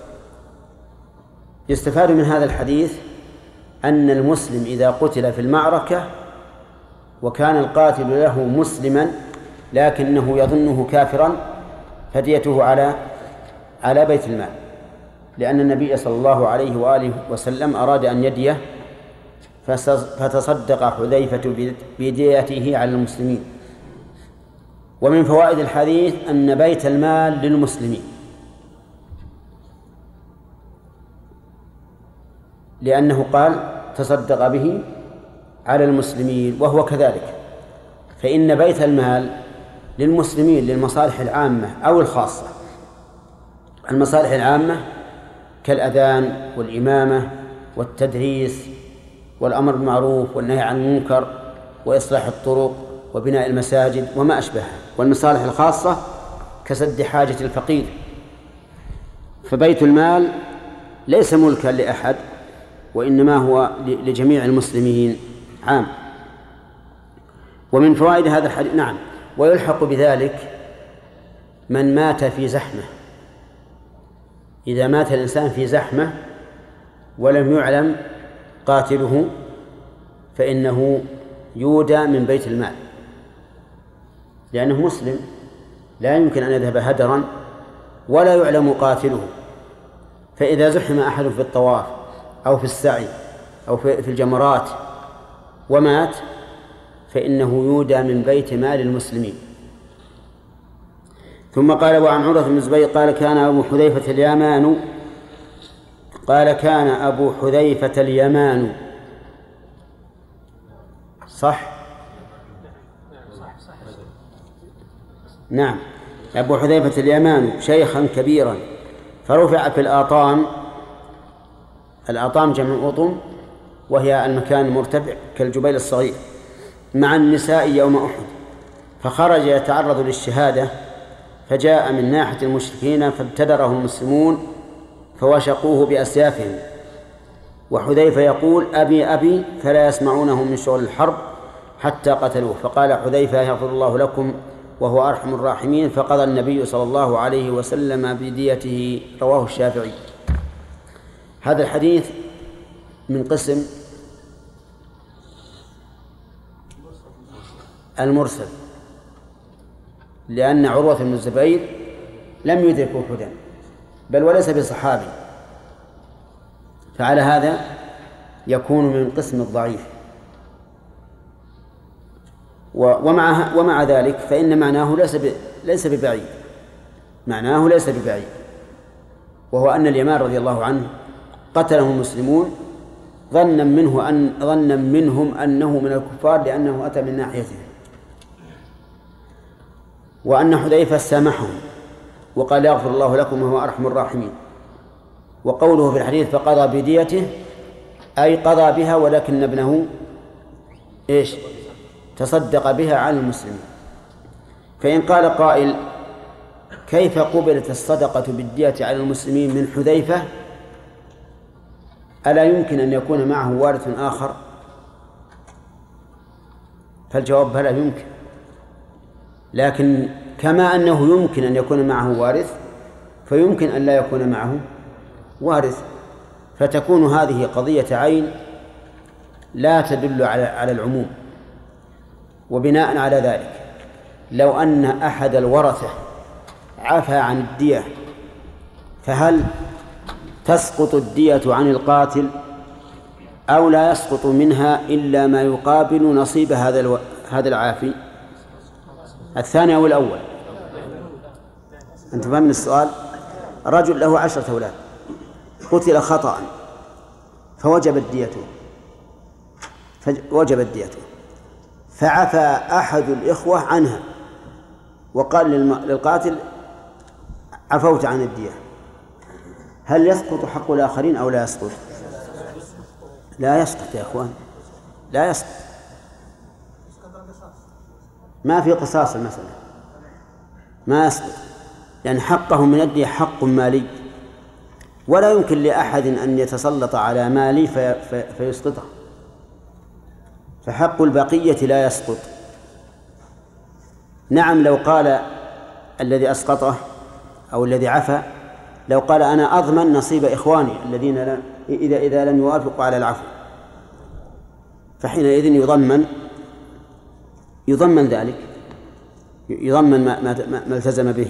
يستفاد من هذا الحديث أن المسلم إذا قتل في المعركة وكان القاتل له مسلما لكنه يظنه كافرا فديته على على بيت المال، لأن النبي صلى الله عليه وآله وسلم أراد أن يديه فتصدق حذيفة بديته على المسلمين. ومن فوائد الحديث أن بيت المال للمسلمين، لأنه قال تصدق به على المسلمين، وهو كذلك، فإن بيت المال للمسلمين للمصالح العامة أو الخاصة. المصالح العامة كالأذان والإمامة والتدريس والأمر بالمعروف والنهي عن المنكر وإصلاح الطرق وبناء المساجد وما أشبهها، والمصالح الخاصة كسد حاجة الفقير. فبيت المال ليس ملكا لأحد وإنما هو لجميع المسلمين عام. ومن فوائد هذا الحديث نعم ويلحق بذلك من مات في زحمة. إذا مات الإنسان في زحمة ولم يعلم قاتله فإنه يودى من بيت المال، لأنه مسلم لا يمكن أن يذهب هدرا ولا يعلم قاتله. فإذا زحم أحد في الطواف أو في السعي أو في الجمرات ومات فإنه يودى من بيت مال المسلمين. ثم قال وعن عروة بن الزبير قال كان أبو حذيفة اليمان قال كان أبو حذيفة اليمان صح؟ نعم أبو حذيفة اليمان شيخا كبيرا فرفع في الآطام. الآطام جمع أطم وهي المكان المرتفع كالجبيل الصغير. مع النساء يوم أحد، فخرج يتعرض للشهادة، فجاء من ناحية المشركين فابتدره المسلمون فوشقوه بأسيافهم، وحذيفة يقول أبي أبي، فلا يسمعونه من شغل الحرب حتى قتلوه. فقال حذيفة يغفر الله لكم وهو أرحم الراحمين، فقضى النبي صلى الله عليه وسلم بديته. رواه الشافعي. هذا الحديث من قسم المرسل، لأن عروة بن الزبير لم يدرك أحدا بل وليس بصحابي، فعلى هذا يكون من قسم الضعيف. ومع ومع ذلك فإن معناه ليس ليس ببعيد، معناه ليس ببعيد، وهو أن اليمان رضي الله عنه قتله المسلمون ظنا منه أن ظنا منهم أنه من الكفار لأنه أتى من ناحيته، وأن حذيفة سامحهم وقال يغفر الله لكم وهو أرحم الراحمين. وقوله في الحديث فقضى بديته أي قضى بها، ولكن ابنه إيش تصدق بها عن المسلمين. فإن قال قائل كيف قبلت الصدقة بالدية على المسلمين من حذيفة؟ ألا يمكن أن يكون معه وارث آخر؟ فالجواب بلى يمكن، لكن كما أنه يمكن أن يكون معه وارث فيمكن أن لا يكون معه وارث، فتكون هذه قضية عين لا تدل على على العموم. وبناء على ذلك لو أن أحد الورثة عفى عن الدية فهل تسقط الدية عن القاتل أو لا يسقط منها إلا ما يقابل نصيب هذا الو... هذا العافي؟ الثاني أو الأول؟ أنت فهمت السؤال؟ رجل له عشرة أولاد قتل خطأ فوجبت ديته فوجبت ديته فعفى أحد الإخوة عنها وقال للقاتل عفوت عن الدية، هل يسقط حق الآخرين أو لا يسقط؟ لا يسقط يا أخوان، لا يسقط، ما في قصاص المسألة، ما يسقط، لأن حقهم من الدية حق مالي، ولا يمكن لأحد أن يتسلط على مالي في في فيسقطه، فحق البقية لا يسقط. نعم لو قال الذي أسقطه أو الذي عفى لو قال أنا أضمن نصيب إخواني الذين لا إذا إذا لم يوافقوا على العفو، فحينئذ يضمن يضمن ذلك، يضمن ما, ما, ما التزم به.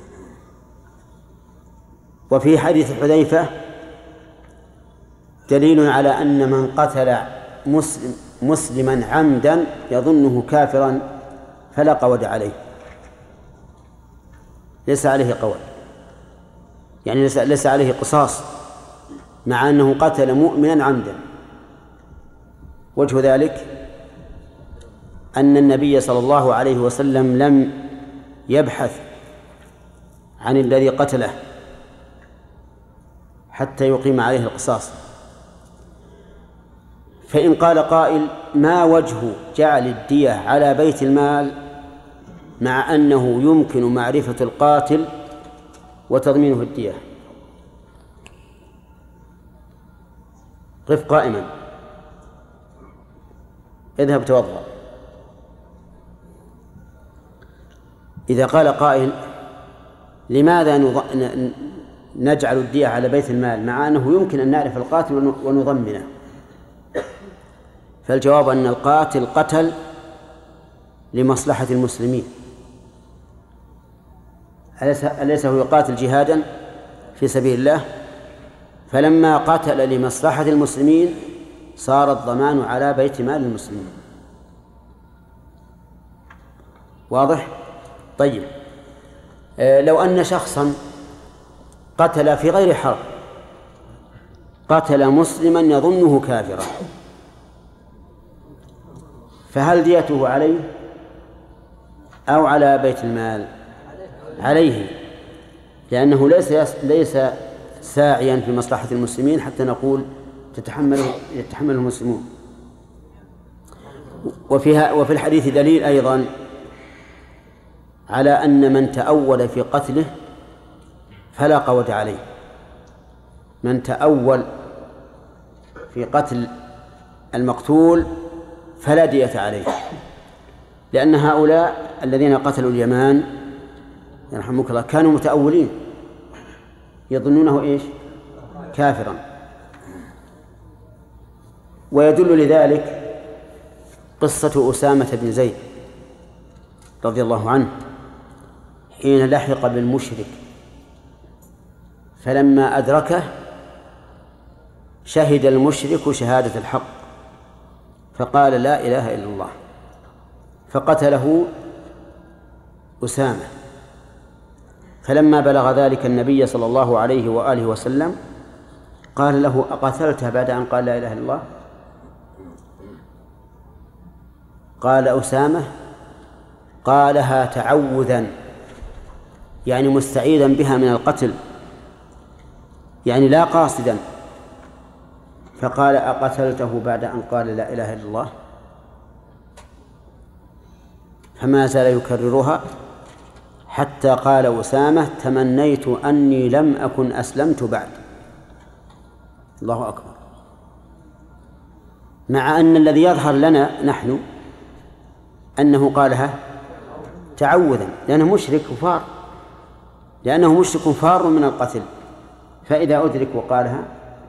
وفي حديث حذيفة دليل على أن من قتل مسلم مسلما عمدا يظنه كافرا فلا قود عليه، ليس عليه قول، يعني ليس عليه قصاص مع أنه قتل مؤمنا عمدا. وجه ذلك أن النبي صلى الله عليه وسلم لم يبحث عن الذي قتله حتى يقيم عليه القصاص. فإن قال قائل ما وجه جعل الدية على بيت المال مع أنه يمكن معرفة القاتل وتضمينه الدية؟ قف قائما، اذهب توضأ. إذا قال قائل لماذا نجعل الدية على بيت المال مع أنه يمكن أن نعرف القاتل ونضمنه؟ فالجواب أن القاتل قتل لمصلحة المسلمين، أليس هو يقاتل جهادا في سبيل الله؟ فلما قتل لمصلحة المسلمين صار الضمان على بيت مال المسلمين. واضح؟ طيب، لو أن شخصا قتل في غير حرب، قتل مسلما يظنه كافرا، فهل ديته عليه أو على بيت المال؟ عليه، لأنه ليس ليس ساعيا في مصلحة المسلمين حتى نقول تتحمله يتحمله المسلمون. وفيها وفي الحديث دليل أيضا على أن من تأول في قتله فلا قود عليه. من تأول في قتل المقتول فلا دية عليه، لأن هؤلاء الذين قتلوا اليمان يرحمك الله كانوا متأولين يظنونه إيش؟ كافرا. ويدل لذلك قصة أسامة بن زيد رضي الله عنه حين لحق بالمشرك، فلما أدركه شهد المشرك شهادة الحق فقال لا إله إلا الله، فقتله أسامة. فلما بلغ ذلك النبي صلى الله عليه وآله وسلم قال له أقتلته بعد أن قال لا إله إلا الله؟ قال أسامة قالها تعوذا، يعني مستعيذا بها من القتل، يعني لا قاصدا. فقال أقتلته بعد أن قال لا إله إلا الله؟ فما زال يكررها حتى قال أسامة تمنيت أني لم أكن أسلمت بعد. الله أكبر. مع أن الذي يظهر لنا نحن أنه قالها تعوذا لأنه مشرك كفار، لأنه مشرك فار من القتل، فإذا أدرك وقالها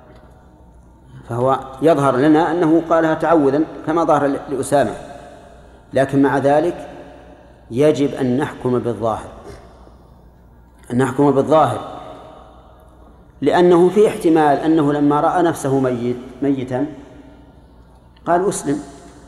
فهو يظهر لنا أنه قالها تعوذا كما ظهر لأسامة. لكن مع ذلك يجب أن نحكم بالظاهر، أن نحكم بالظاهر، لأنه في احتمال أنه لما رأى نفسه ميت ميتا قال أسلم،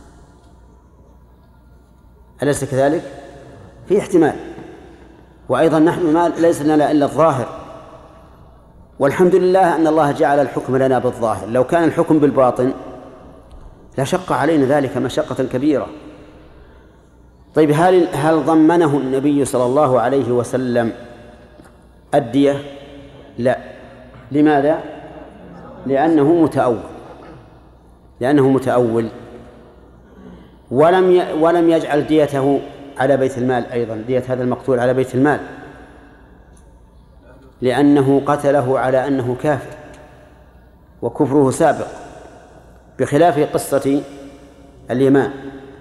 أليس كذلك؟ في احتمال. وأيضا نحن ما ليس لنا إلا الظاهر، والحمد لله أن الله جعل الحكم لنا بالظاهر. لو كان الحكم بالباطن لشق علينا ذلك مشقة كبيرة. طيب هل هل ضمنه النبي صلى الله عليه وسلم الدية؟ لا. لماذا؟ لأنه متأول، لأنه متأول ولم ي... ولم يجعل ديته على بيت المال، أيضا دية هذا المقتول على بيت المال، لأنه قتله على أنه كافر وكفره سابق، بخلاف قصة اليمان،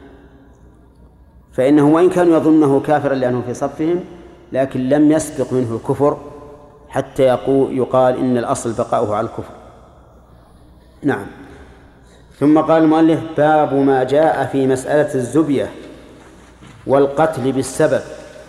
فإنه وإن كانوا يظنه كافرا لأنه في صفهم لكن لم يسبق منه الكفر حتى يقال إن الأصل بقاؤه على الكفر. نعم. ثم قال المؤلف باب ما جاء في مسألة الزبية والقتل بالسبب.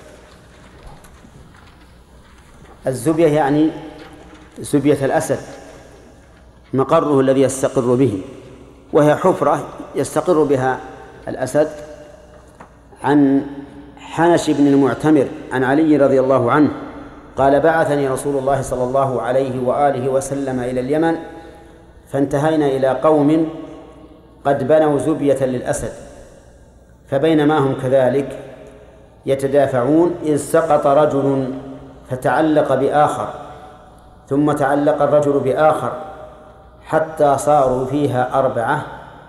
الزبية يعني زبية الأسد، مقره الذي يستقر به، وهي حفرة يستقر بها الأسد. عن حنش بن المعتمر عن علي رضي الله عنه قال بعثني رسول الله صلى الله عليه وآله وسلم إلى اليمن، فانتهينا إلى قوم قد بنوا زبية للأسد، فبينما هم كذلك يتدافعون إذ سقط رجل فتعلق بآخر، ثم تعلق الرجل بآخر حتى صاروا فيها أربعة،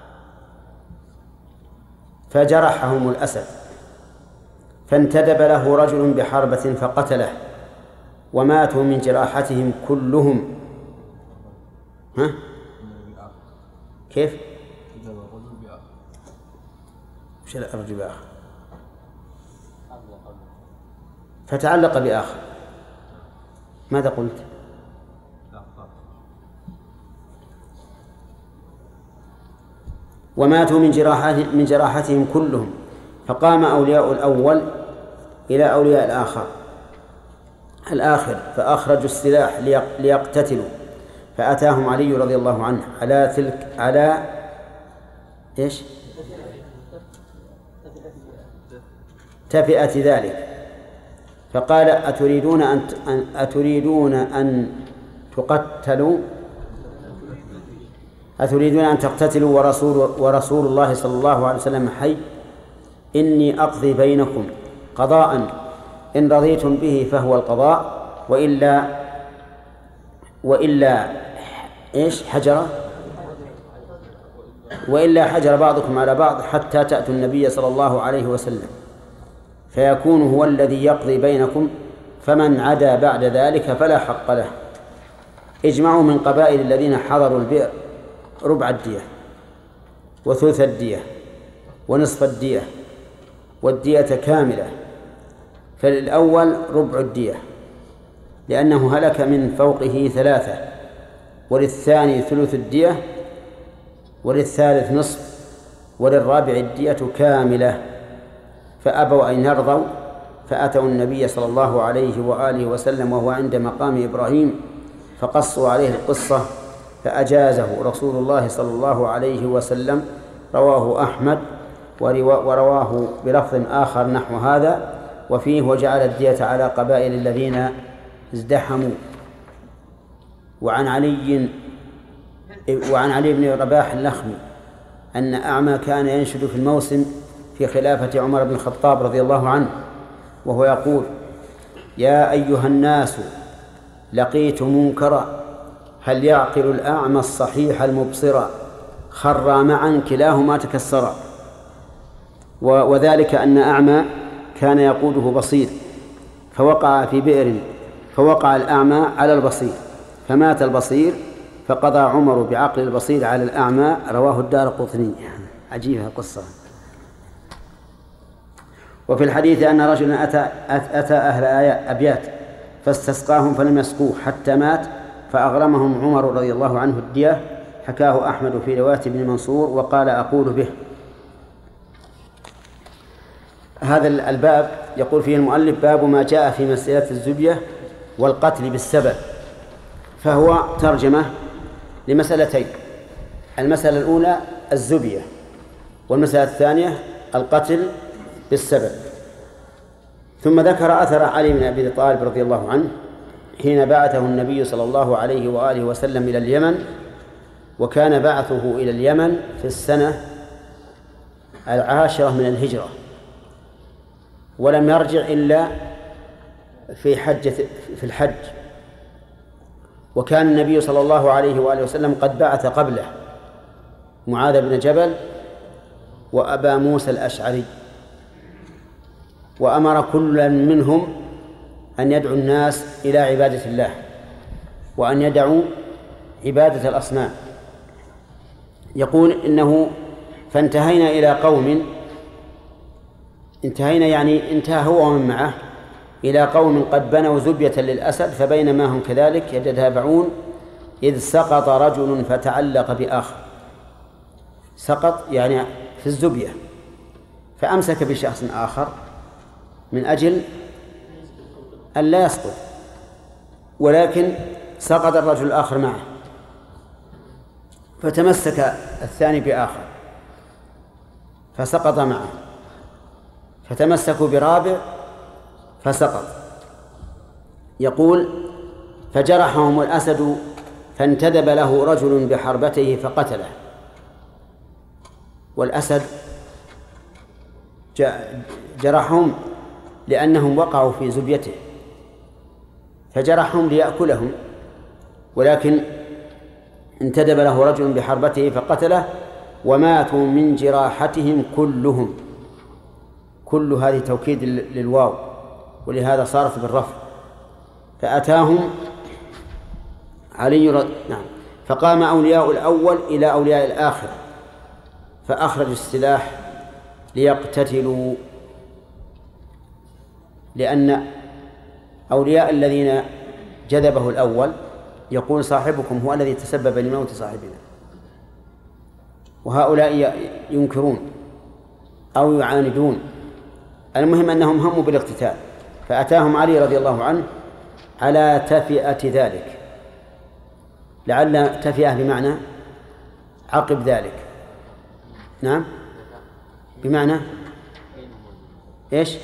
فجرحهم الأسد، فانتدب له رجل بحربة فقتله، وماتوا من جراحتهم كلهم. ها؟ كيف؟ وش الرجل بآخر؟ فتعلق بآخر. ماذا قلت؟ وماتوا من جراحتهم من جراحتهم كلهم، فقام أولياء الأول إلى أولياء الآخر الآخر فأخرجوا السلاح ليقتتلوا، فأتاهم علي رضي الله عنه على تلك على إيش؟ تفئة ذلك، فقال أتريدون أن أتريدون أن تقتلوا أتريدون أن تقتتلوا ورسول ورسول الله صلى الله عليه وسلم حي؟ إني أقضي بينكم قضاء إن رضيتم به فهو القضاء، وإلا وإلا إيش حجرة وإلا حجر بعضكم على بعض حتى تأتوا النبي صلى الله عليه وسلم فيكون هو الذي يقضي بينكم، فمن عدا بعد ذلك فلا حق له. اجمعوا من قبائل الذين حضروا البئر ربع الدية وثلث الدية ونصف الدية والدية كاملة. فالأول ربع الدية لأنه هلك من فوقه ثلاثة، وللثاني ثلث الدية، وللثالث نصف، وللرابع الدية كاملة. فأبوا أن يرضوا فأتوا النبي صلى الله عليه وآله وسلم وهو عند مقام إبراهيم فقصوا عليه القصة فأجازه رسول الله صلى الله عليه وسلم. رواه أحمد ورواه بلفظ آخر نحو هذا، وفيه وجعل الدية على قبائل الذين ازدحموا. وعن علي وعن علي بن رباح اللخمي أن أعمى كان ينشد في الموسم في خلافة عمر بن الخطاب رضي الله عنه وهو يقول: يا أيها الناس لقيت منكرا، هل يعقل الأعمى الصحيح المبصرا، خرا معا كلاهما تكسرا. وذلك أن أعمى كان يقوده بصير فوقع في بئر فوقع الأعمى على البصير فمات البصير فقضى عمر بعقل البصير على الأعمى. رواه الدارقطني. عجيبة القصة. وفي الحديث أن رجلا أتى, أتى أهل أبيات فاستسقاهم فلم يسقوه حتى مات فأغرمهم عمر رضي الله عنه الدية. حكاه أحمد في رواية ابن منصور وقال: أقول به. هذا الباب يقول فيه المؤلف: باب ما جاء في مسألة الزبية والقتل بالسبب. فهو ترجمة لمسألتين: المسألة الأولى الزبية، والمسألة الثانية القتل بالسبب. ثم ذكر أثر علي بن أبي طالب رضي الله عنه حين بعثه النبي صلى الله عليه وآله وسلم إلى اليمن، وكان بعثه إلى اليمن في السنة العاشرة من الهجرة، ولم يرجع إلا في حجة في الحج. وكان النبي صلى الله عليه وآله وسلم قد بعث قبله معاذ بن جبل وأبا موسى الأشعري، وأمر كل منهم أن يدعو الناس إلى عبادة الله وأن يدعوا عبادة الأصنام. يقول إنه فانتهينا إلى قوم انتهينا يعني انتهى هو ومن معه إلى قوم قد بنوا زبية للأسد، فبينما هم كذلك يتتابعون إذ سقط رجل فتعلق بآخر. سقط يعني في الزبية، فأمسك بشخص آخر من أجل أن لا يسقط، ولكن سقط الرجل الآخر معه، فتمسك الثاني بآخر فسقط معه، فتمسكوا برابع فسقط. يقول: فجرحهم الأسد فانتدب له رجل بحربته فقتله. والأسد جرحهم لأنهم وقعوا في زبيته، فجرحهم ليأكلهم، ولكن انتدب له رجل بحربته فقتله، وماتوا من جراحتهم كلهم. كل هذه توكيد للواو، ولهذا صارت بالرفع. فأتاهم علي رضي نعم فقام أولياء الأول إلى أولياء الآخر فأخرجوا السلاح ليقتتلوا، لأن أولياء الذين جذبه الأول يقول: صاحبكم هو الذي تسبب لموت صاحبنا، وهؤلاء ينكرون أو يعاندون. المهم أنهم هموا بالاقتتال، فأتاهم علي رضي الله عنه على تفئة ذلك. لعل تفئة بمعنى عقب ذلك. نعم، بمعنى إيش؟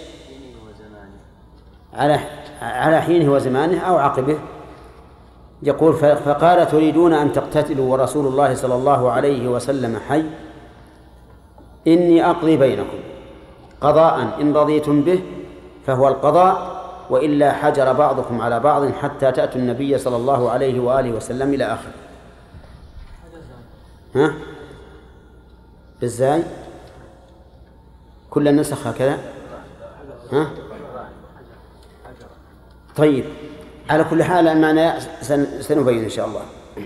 على على حينه وزمانه أو عقبه. يقول: فقال: تريدون أن تقتتلوا ورسول الله صلى الله عليه وسلم حي؟ إني أقضي بينكم قضاء إن رضيتم به فهو القضاء، وإلا حجر بعضكم على بعض حتى تأتوا النبي صلى الله عليه وآله وسلم إلى آخر. ها؟ بالزاي كل النسخ هكذا. ها؟ طيب، على كل حال المعنى سنبين إن شاء الله.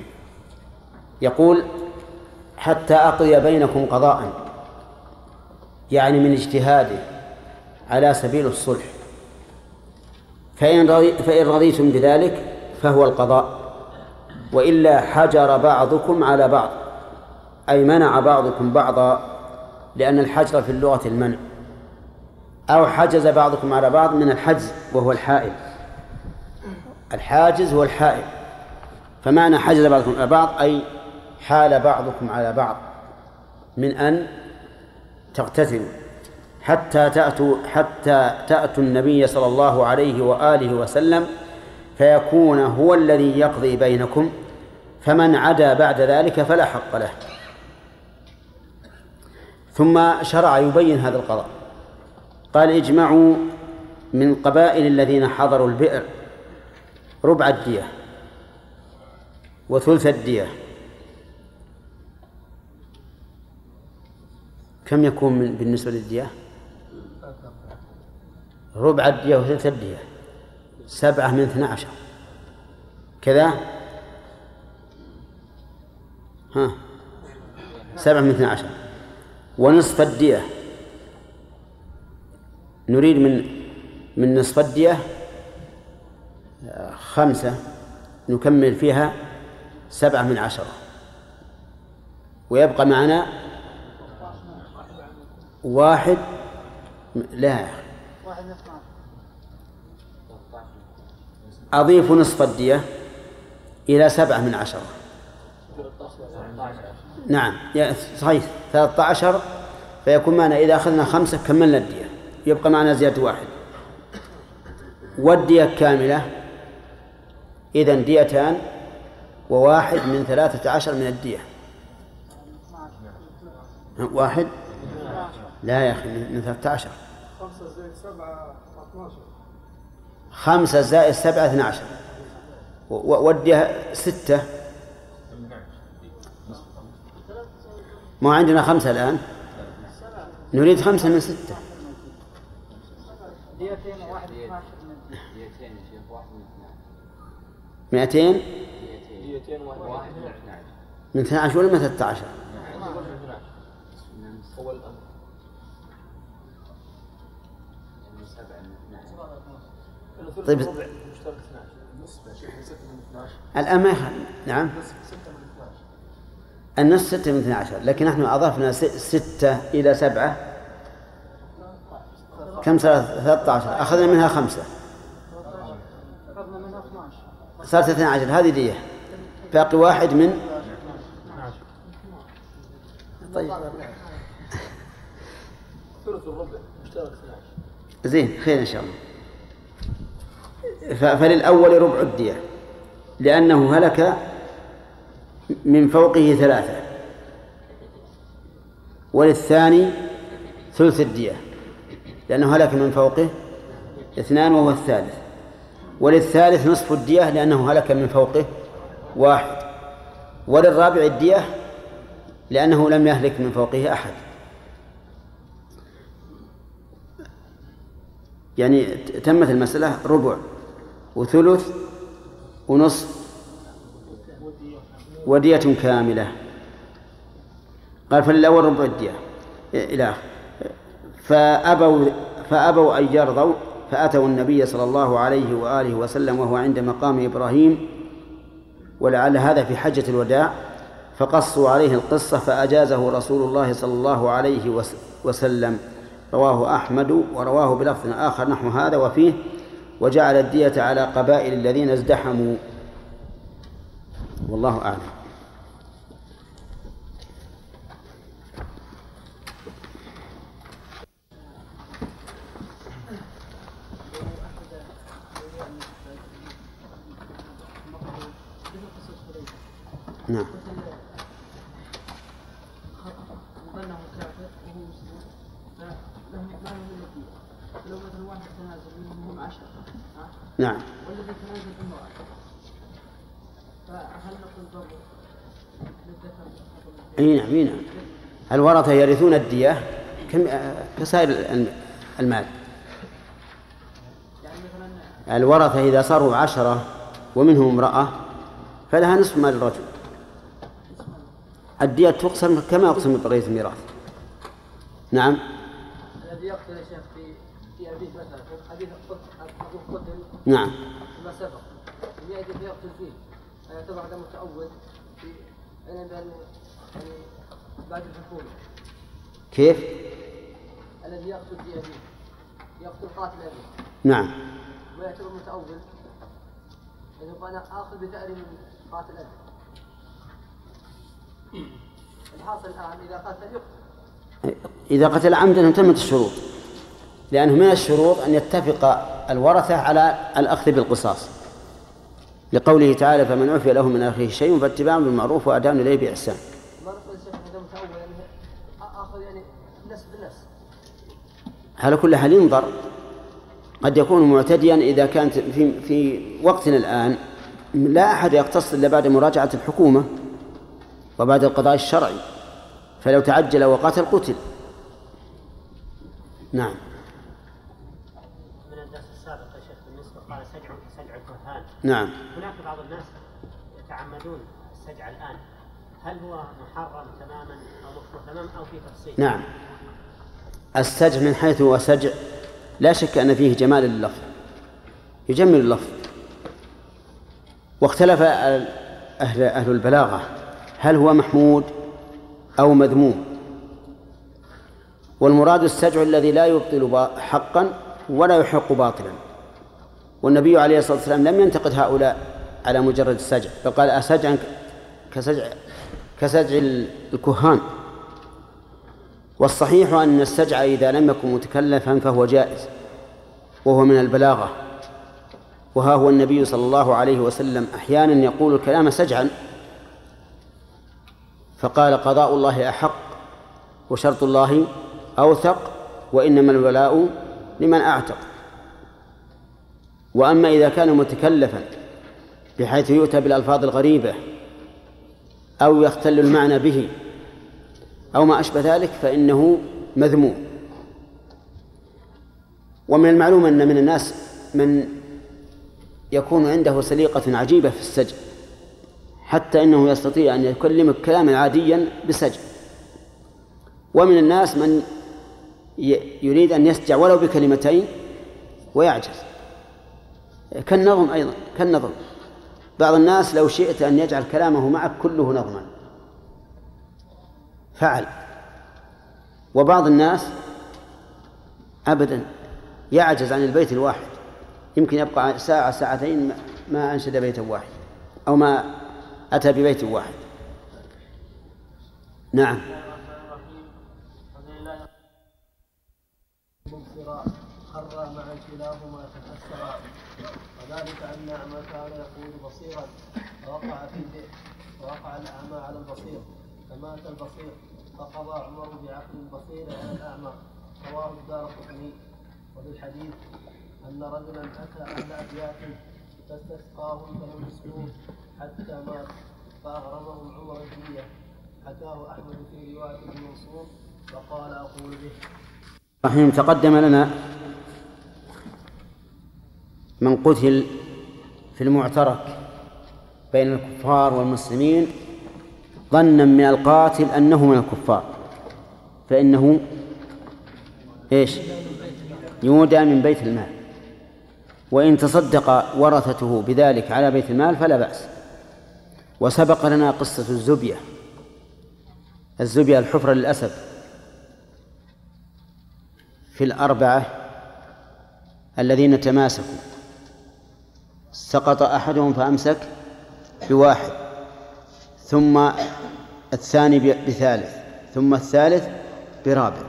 يقول حتى أقضي بينكم قضاء، يعني من اجتهاده على سبيل الصلح، فإن رضي فإن رضيتم بذلك فهو القضاء، وإلا حجر بعضكم على بعض، أي منع بعضكم بعضا، لأن الحجر في اللغة المنع، أو حجز بعضكم على بعض من الحجز وهو الحائل. الحاجز هو الحائل، فمعنى حجز بعضكم على بعض أي حال بعضكم على بعض من أن تقتتلوا حتى تأتوا حتى تأتوا النبي صلى الله عليه وآله وسلم فيكون هو الذي يقضي بينكم، فمن عدا بعد ذلك فلا حق له. ثم شرع يبين هذا القضاء، قال اجمعوا من قبائل الذين حضروا البئر ربع الدية وثلث الدية. كم يكون من بالنسبة للدية؟ ربع الدية وثلث الدية سبعة من اثنى عشر كذا. ها، سبعة من اثنى عشر. ونصف الدية نريد من من نصف الدية خمسة، نكمل فيها سبعة من عشرة، ويبقى معنا واحد. لا، أضيف نصف الدية إلى سبعة من عشرة. نعم صحيح، ثلاثة عشر، فيكون معنا إذا أخذنا خمسة كملنا الدية، يبقى معنا زيادة واحد. والدية كاملة إذن ديتان وواحد من ثلاثة عشر من الدية. واحد لا يا أخي، من ثلاثة عشر. خمسة زائد سبعة اثناشر. خمسة زائد سبعة اثنى عشر، والدية ستة. ما عندنا خمسة الآن، نريد خمسة من ستة. ديتين واحد مئتين ديتين واحد من اثنى عشر ولا من ثلاثة عشر؟ هو الأمر طيب الآن ما يخل... نعم النص ستة من اثنى عشر، لكن نحن أضفنا ستة إلى سبعة كم صار؟ ثلاثة عشر. أخذنا منها خمسة صارت اثنى عشر، هذه دية، باقي واحد من. طيب ثلث الربع مشترك اثنى عشر. زين، خير إن شاء الله. فللأول ربع الدية لأنه هلك من فوقه ثلاثة، وللثاني ثلث الدية لأنه هلك من فوقه اثنان وهو الثالث، وللثالث نصف الدية لأنه هلك من فوقه واحد، وللرابع الدية لأنه لم يهلك من فوقه أحد. يعني تمت المسألة ربع وثلث ونصف ودية كاملة. قال فللأول ربع الدية إلى آخره. فأبوا فأبوا أن يرضوا، فأتوا النبي صلى الله عليه وآله وسلم وهو عند مقام إبراهيم، ولعل هذا في حجة الوداع، فقصوا عليه القصة فأجازه رسول الله صلى الله عليه وسلم. رواه أحمد ورواه بلفظ آخر نحو هذا وفيه وجعل الدية على قبائل الذين ازدحموا، والله أعلم. نعم. نعم. والذي تنازل امرأة فهل نقول ضرب للذكر؟ اي نعم، اي نعم، الورثة يرثون الدية كسائر المال. الورثة إذا صاروا عشرة ومنهم امرأة فلها نصف مال الرجل. الدية تقسم كما يقسم بقية الميراث. نعم. الذي يقتل يا شيخ في في أبيه مثلا حديث قتل نعم ما سبق يأتي فيقتل فيه يعتبر هذا متأول في يعني يعني بعد الحكومة. كيف؟ الذي يقتل في أبيه يقتل قاتل أبيه. نعم. ويعتبر متأول يعني أنا آخذ بثأر من قاتل أبيه. الحاصل الآن إذا قتل يقتل. إذا قتل عمدا تمت الشروط، لأنه من الشروط أن يتفق الورثة على الأخذ بالقصاص، لقوله تعالى فمن عفي له من أخيه شيء فاتباع بالمعروف وأداء إليه بإحسان. ما نقول الشيخ هذا متأول يعني آخذ يعني نفس بالنفس. على كل حال ينظر، قد يكون معتديا إذا كانت في في وقتنا الآن لا أحد يقتص إلا بعد مراجعة الحكومة وبعد القضاء الشرعي، فلو تعجل وقتل قتل. نعم. من الدرس السابق يا شيخ بالنسبة قال سجع سجع الكهان. نعم. هناك بعض الناس يتعمدون السجع الآن، هل هو محرم تماما أو مكروه تماما أو في تفصيل؟ نعم. السجع من حيث هو سجع لا شك أن فيه جمال اللفظ، يجمل اللفظ. واختلف أهل أهل البلاغة هل هو محمود أو مذموم، والمراد السجع الذي لا يبطل حقا ولا يحق باطلا. والنبي عليه الصلاة والسلام لم ينتقد هؤلاء على مجرد السجع، بل قال أسجعا كسجع كسجع الكهان. والصحيح أن السجع إذا لم يكن متكلفا فهو جائز، وهو من البلاغة. وها هو النبي صلى الله عليه وسلم أحيانا يقول الكلام سجعا، فقال قضاء الله أحق وشرط الله أوثق وإنما الولاء لمن أعتق. وأما إذا كان متكلفا بحيث يؤتى بالألفاظ الغريبة أو يختل المعنى به أو ما أشبه ذلك فإنه مذموم. ومن المعلوم أن من الناس من يكون عنده سليقة عجيبة في السجع، حتى إنه يستطيع أن يكلمك كلاما عاديا بسجع. ومن الناس من يريد أن يسجع ولو بكلمتين ويعجز، كالنظم أيضا كالنظم. بعض الناس لو شئت أن يجعل كلامه معك كله نظما فعل، وبعض الناس أبدا يعجز عن البيت الواحد، يمكن يبقى ساعة ساعتين ما أنشد بيتا واحد أو ما أتى ببيت واحد. نعم. خر مع كلاهما تفسرا، وذلك أن الأعمى كان يقول بصيرا فوقع في البئر، فوقع الأعمى على البصير فمات البصير، فقضى عمر بعقل البصير على الأعمى. رواه الدارقطني. وفي الحديث أن رجلا أتى أهل أبيات فاستسقاهم فلم يسقوه حتى مات فأغرمهم عمر الدنيا. حكاه أحمد في رواية المنصور وقال أقول به. رحيم. تقدم لنا من قتل في المعترك بين الكفار والمسلمين ظنا من القاتل أنه من الكفار فإنه إيش؟ يودى من بيت المال، وإن تصدق ورثته بذلك على بيت المال فلا بأس. وسبق لنا قصة الزبية الزبية الحفرة للأسد في الأربعة الذين تماسكوا، سقط أحدهم فأمسك بواحد، ثم الثاني بثالث، ثم الثالث برابع،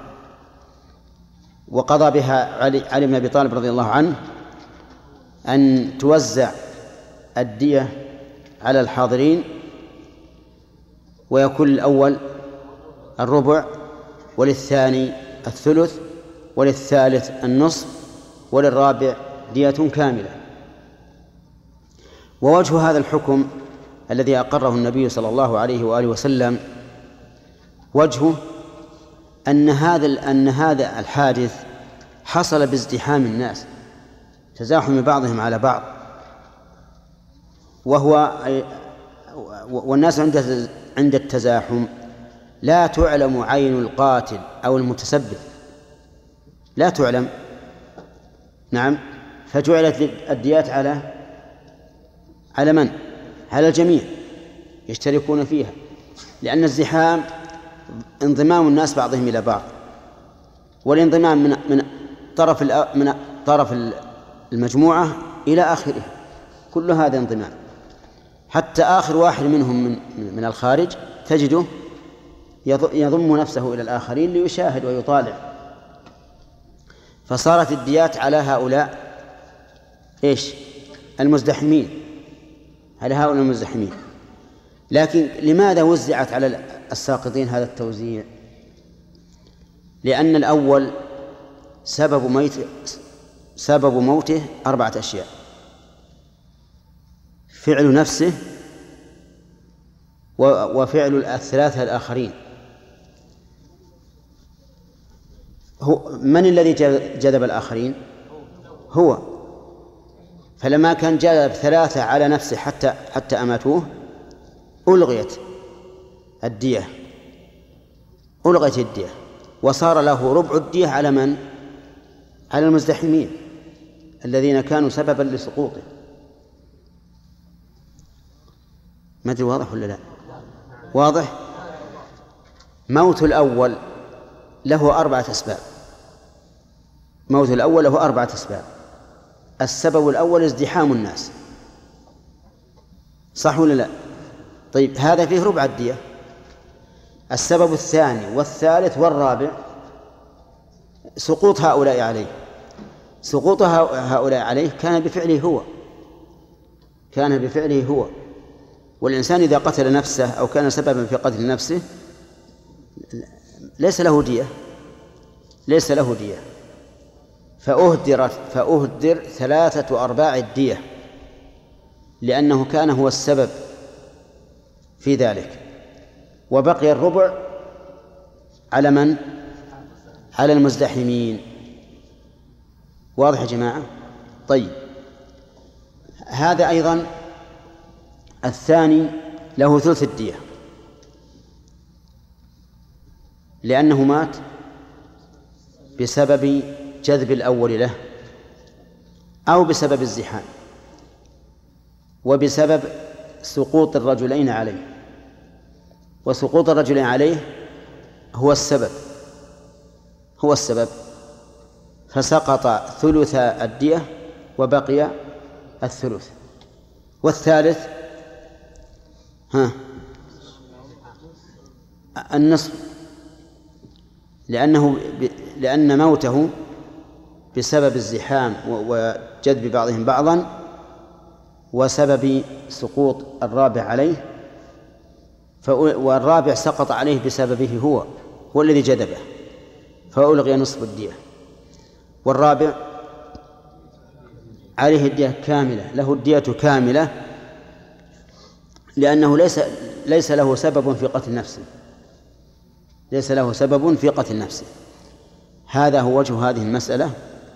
وقضى بها علي, علي بن أبي طالب رضي الله عنه أن توزع الدية على الحاضرين، ويكون الأول الربع، وللثاني الثلث، وللثالث النصف، وللرابع دية كاملة. ووجه هذا الحكم الذي أقره النبي صلى الله عليه وآله وسلم وجهه أن هذا أن هذا الحادث حصل بازدحام الناس، تزاحم بعضهم على بعض، وهو والناس عند عند التزاحم لا تعلم عين القاتل أو المتسبب، لا تعلم. نعم، فجعلت الديات على على من؟ على الجميع يشتركون فيها، لأن الزحام انضمام الناس بعضهم إلى بعض، والانضمام من من طرف من طرف المجموعة إلى آخرها، كل هذا انضمام، حتى آخر واحد منهم من من الخارج تجده يضم نفسه إلى الآخرين ليشاهد ويطالع. فصارت الديات على هؤلاء إيش؟ المزدحمين، على هؤلاء المزدحمين. لكن لماذا وزعت على الساقطين هذا التوزيع؟ لأن الأول سبب ميت سبب موته أربعة أشياء: فعل نفسه، وفعل الثلاثة الآخرين. هو من الذي جذب الآخرين؟ هو. فلما كان جذب ثلاثة على نفسه حتى حتى أماتوه ألغيت الدية، ألغيت الدية، وصار له ربع الدية على من؟ على المزدحمين الذين كانوا سببا لسقوطه. ما أدري واضح ولا لا؟ واضح. موت الأول له أربعة أسباب. موت الأول له أربعة أسباب. السبب الأول ازدحام الناس، صح ولا لا؟ طيب، هذا فيه ربع الدية. السبب الثاني والثالث والرابع سقوط هؤلاء عليه. سقوط هؤلاء عليه كان بفعله هو، كان بفعله هو. والإنسان إذا قتل نفسه أو كان سببا في قتل نفسه ليس له دية، ليس له دية. فأهدرت فأهدر ثلاثة أرباع الدية لأنه كان هو السبب في ذلك، وبقي الربع على من؟ على المزدحمين. واضح يا جماعة؟ طيب، هذا أيضا الثاني له ثلث الدية لأنه مات بسبب جذب الأول له أو بسبب الزحام وبسبب سقوط الرجلين عليه، وسقوط الرجلين عليه هو السبب هو السبب فسقط ثلث الدية وبقي الثلث. والثالث ها النصف، لأنه ب... لأن موته بسبب الزحام وجذب بعضهم بعضا وسبب سقوط الرابع عليه، ف... والرابع سقط عليه بسببه هو هو الذي جذبه فألغي نصف الدية. والرابع عليه الدية كاملة، له الدية كاملة لأنه ليس ليس له سبب في قتل نفسه، ليس له سبب في قتل نفسه. هذا هو وجه هذه المسألة،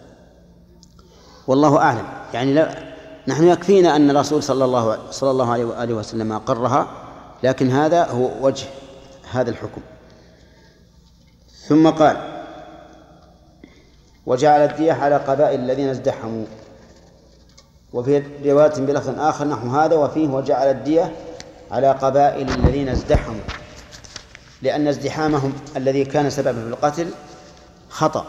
والله أعلم. يعني لا نحن يكفينا أن الرسول صلى الله صلى الله عليه وآله وسلم أقرها، لكن هذا هو وجه هذا الحكم. ثم قال: وجعل الدية على قبائل الذين ازدحموا. وفي رواية بلفظ آخر نحو هذا وفيه: وجعل الدية على قبائل الذين ازدحموا، لأن ازدحامهم الذي كان سببا في القتل خطأ،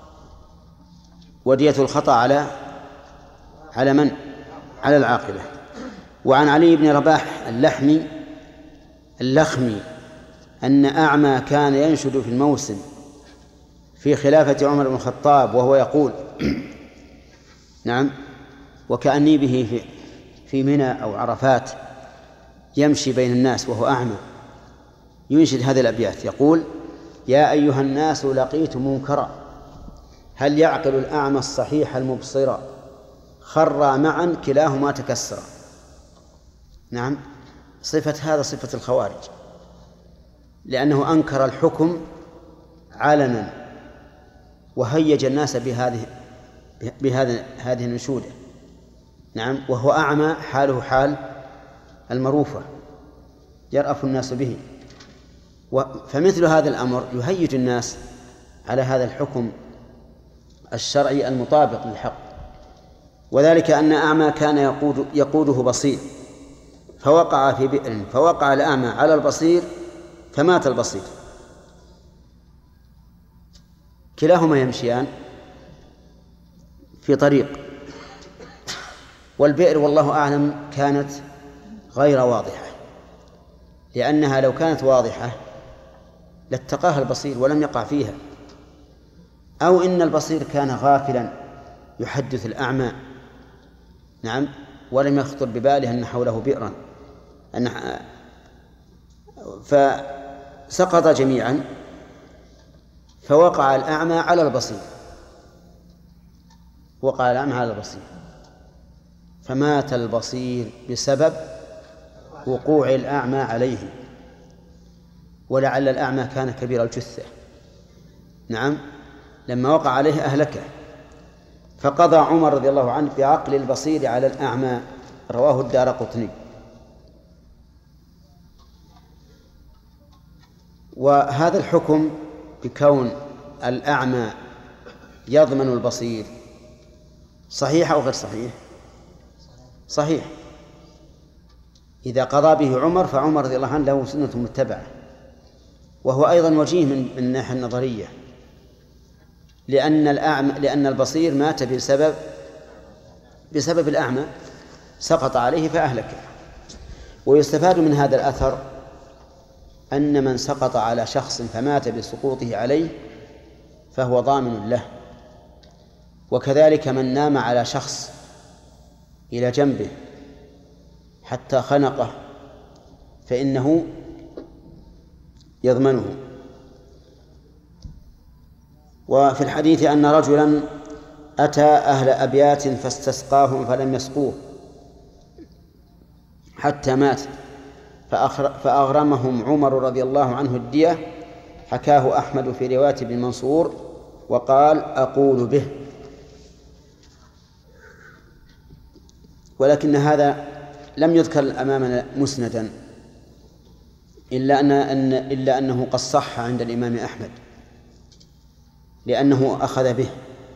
ودية الخطأ على على من؟ على العاقلة. وعن علي بن رباح اللحمي اللخمي أن أعمى كان ينشد في الموسم في خلافة عمر بن الخطاب وهو يقول نعم وكأني به في, في منى أو عرفات يمشي بين الناس وهو أعمى، ينشد هذه الأبيات يقول: يا أيها الناس لقيت منكرا، هل يعقل الأعمى الصحيح المبصرا، خرا معا كلاهما تكسرا. نعم، صفة هذا صفة الخوارج، لأنه أنكر الحكم علنا وهيج الناس بهذه بهذه هذه الأنشودة، نعم، وهو أعمى حاله حال المروفة يرأف الناس به، فمثل هذا الأمر يهيج الناس على هذا الحكم الشرعي المطابق للحق. وذلك أن أعمى كان يقود يقوده بصير فوقع في بئر، فوقع الأعمى على البصير فمات البصير، كلاهما يمشيان في طريق، والبئر والله أعلم كانت غير واضحة، لأنها لو كانت واضحة لاتقاها البصير ولم يقع فيها، أو إن البصير كان غافلا يحدث الأعمى، نعم، ولم يخطر بباله أن حوله بئرا، أن فسقط جميعا، فوقع الأعمى على البصير، وقع الأعمى على البصير فمات البصير بسبب وقوع الأعمى عليه، ولعل الأعمى كان كبير الجثة، نعم، لما وقع عليه أهلكه، فقضى عمر رضي الله عنه بعقل البصير على الأعمى، رواه الدارقطني. وهذا الحكم بكون الأعمى يضمن البصير صحيح أو غير صحيح؟ صحيح. إذا قضى به عمر فعمر رضي الله عنه له سنة متبعة، وهو أيضا وجيه من الناحية النظرية، لأن الأعمى لأن البصير مات بسبب بسبب الأعمى، سقط عليه فأهلكه. ويستفاد من هذا الأثر أن من سقط على شخص فمات بسقوطه عليه فهو ضامن له، وكذلك من نام على شخص إلى جنبه حتى خنقه فإنه يضمنه. وفي الحديث أن رجلا أتى أهل أبيات فاستسقاهم فلم يسقوه حتى مات، فأغرمهم عمر رضي الله عنه الدية، حكاه أحمد في رواية ابن منصور وقال أقول به. ولكن هذا لم يذكر أمامنا مسندا، إلا أن إلا أنه قد صح عند الإمام أحمد لأنه أخذ به.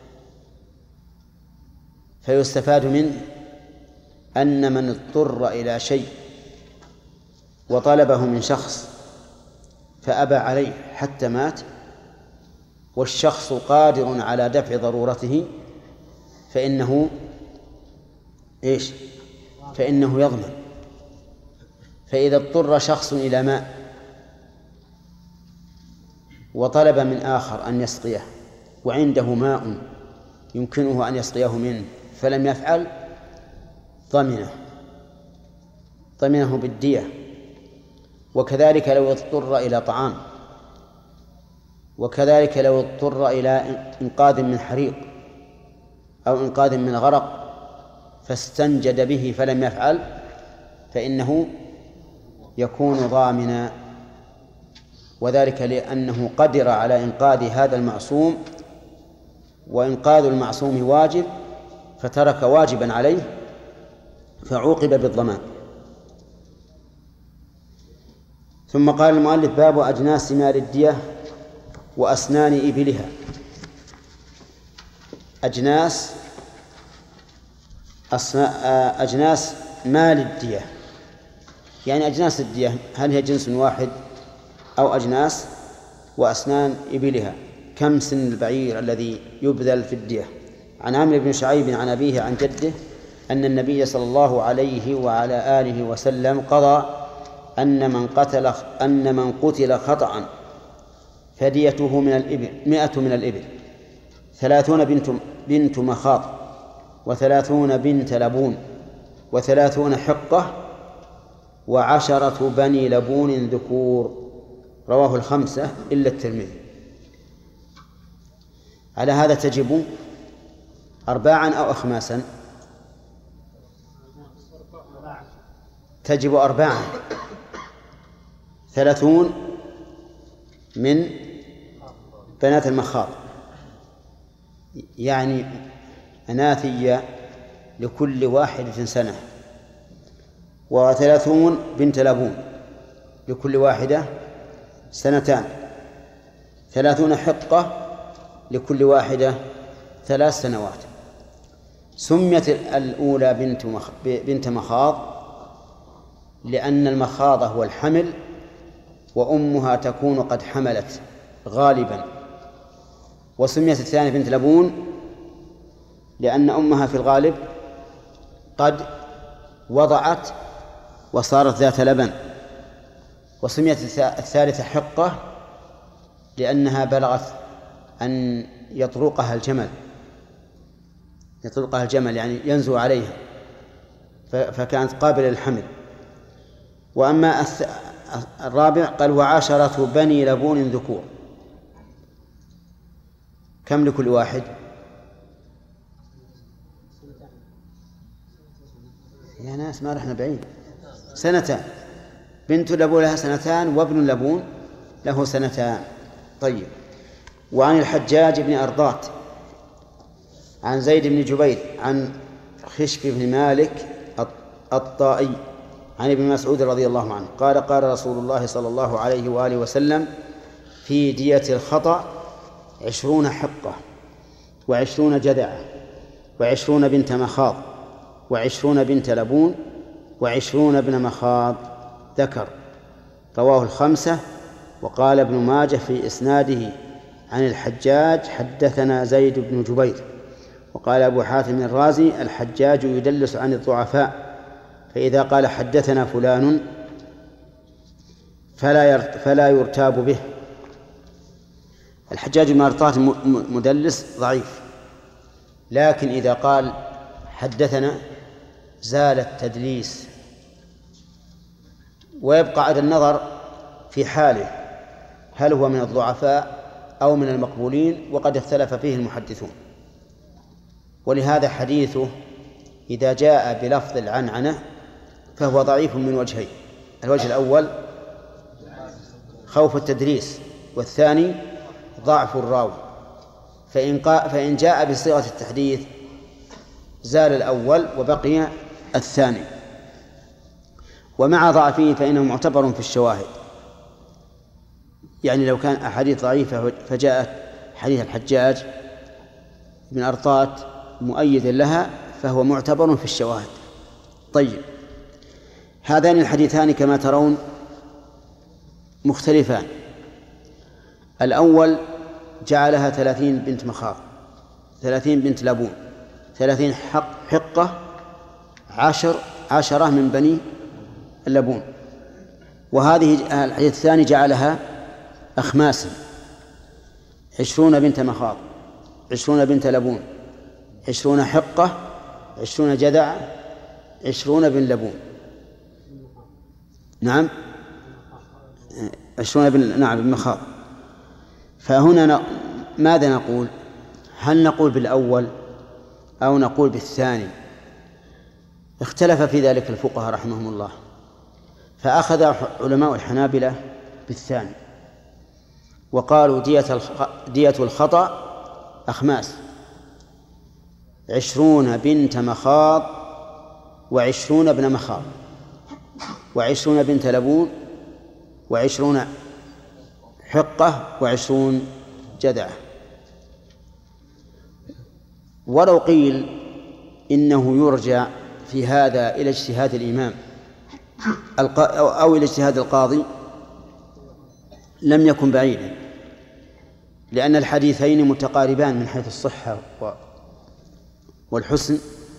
فيستفاد منه أن من اضطر إلى شيء وطلبه من شخص فأبى عليه حتى مات، والشخص قادر على دفع ضرورته، فإنه إيش؟ فإنه يضمن. فإذا اضطر شخص إلى ماء وطلب من آخر أن يسقيه وعنده ماء يمكنه أن يسقيه منه فلم يفعل، ضمنه ضمنه بالدية. وكذلك لو اضطر إلى طعام، وكذلك لو اضطر إلى إنقاذ من حريق أو إنقاذ من غرق فاستنجد به فلم يفعل، فإنه يكون ضامنا، وذلك لأنه قدر على إنقاذ هذا المعصوم، وإنقاذ المعصوم واجب فترك واجبا عليه فعوقب بالضمان. ثم قال المؤلف: باب أجناس مال الدية وأسنان إبلها. أجناس أجناس مال الدية، يعني أجناس الدية هل هي جنس واحد أو أجناس؟ وأسنان إبلها، كم سن البعير الذي يبذل في الدية. عن عمرو بن شعيب عن أبيه عن جده أن النبي صلى الله عليه وعلى آله وسلم قضى أن من قتل أن من قتل خطأ فديته من الإبل مئة من الإبل، ثلاثون بنت بنت مخاض، وثلاثون بنت لبون، وثلاثون حقة، وعشرة بني لبون ذكور. رواه الخمسة إلا الترمذي. على هذا تجب أرباعا أو أخماسا؟ تجب أرباعا، ثلاثون من بنات المخاض، يعني أناثية لكل واحدة سنة، وثلاثون بنت لبون لكل واحدة سنتان، ثلاثون حقة لكل واحدة ثلاث سنوات. سميت الأولى بنت مخ... بنت مخاض لأن المخاض هو الحمل، وأمها تكون قد حملت غالبا. وسميت الثانية بنت لبون لأن أمها في الغالب قد وضعت وصارت ذات لبن. وسميت الثالثة حقة لأنها بلغت أن يطرقها الجمل يطرقها الجمل يعني ينزو عليها، فكانت قابلة للحمل. وأما الرابع قال وعشرة بني لبون ذكور، كم لكل واحد؟ يا ناس ما رحنا بعيد، سنتان. بنت لبون لها سنتان، وابن لبون له سنتان. طيب. وعن الحجاج بن أرضات عن زيد بن جبير عن خشب بن مالك الطائي عن ابن مسعود رضي الله عنه قال قال رسول الله صلى الله عليه وآله وسلم في دية الخطأ عشرون حقة وعشرون جذعة وعشرون بنت مخاض وعشرون بنت لبون وعشرون ابن مخاض ذكر. رواه الخمسة. وقال ابن ماجه في إسناده عن الحجاج حدثنا زيد بن جبير. وقال أبو حاتم الرازي الحجاج يدلس عن الضعفاء، فإذا قال حدثنا فلان فلا فلا يرتاب به. الحجاج بن أرطاة مدلس ضعيف، لكن إذا قال حدثنا زال التدليس، ويبقى على النظر في حاله هل هو من الضعفاء أو من المقبولين، وقد اختلف فيه المحدثون. ولهذا حديثه إذا جاء بلفظ العنعنة فهو ضعيف من وجهين: الوجه الأول خوف التدريس، والثاني ضعف الراوي. فإن, فإن جاء بصيغة التحديث زال الأول وبقي الثاني. ومع ضعفه فإنه معتبر في الشواهد، يعني لو كان أحاديث ضعيفة فجاءت حديث الحجاج بن أرطاة مؤيد لها فهو معتبر في الشواهد. طيب، هذان الحديثان كما ترون مختلفان. الأول جعلها ثلاثين بنت مخاض، ثلاثين بنت لبون، ثلاثين حق حقة، عشر عشرة من بني اللبون. وهذه الحديث الثاني جعلها أخماسا: عشرون بنت مخاض، عشرون بنت لبون، عشرون حقة، عشرون جذع، عشرون بن لبون. نعم، عشرون بن نعم بن مخاض. فهنا ن... ماذا نقول؟ هل نقول بالأول أو نقول بالثاني؟ اختلف في ذلك الفقهاء رحمهم الله، فأخذ علماء الحنابلة بالثاني، وقالوا دية الخ... دية الخطأ أخماس: عشرون بنت مخاض وعشرون ابن مخاض وعشرون بنت لبون وعشرون حقة وعشرون جذعة. ولو قيل إنه يرجع في هذا إلى اجتهاد الإمام أو إلى اجتهاد القاضي لم يكن بعيدا، لأن الحديثين متقاربان من حيث الصحة والحسن،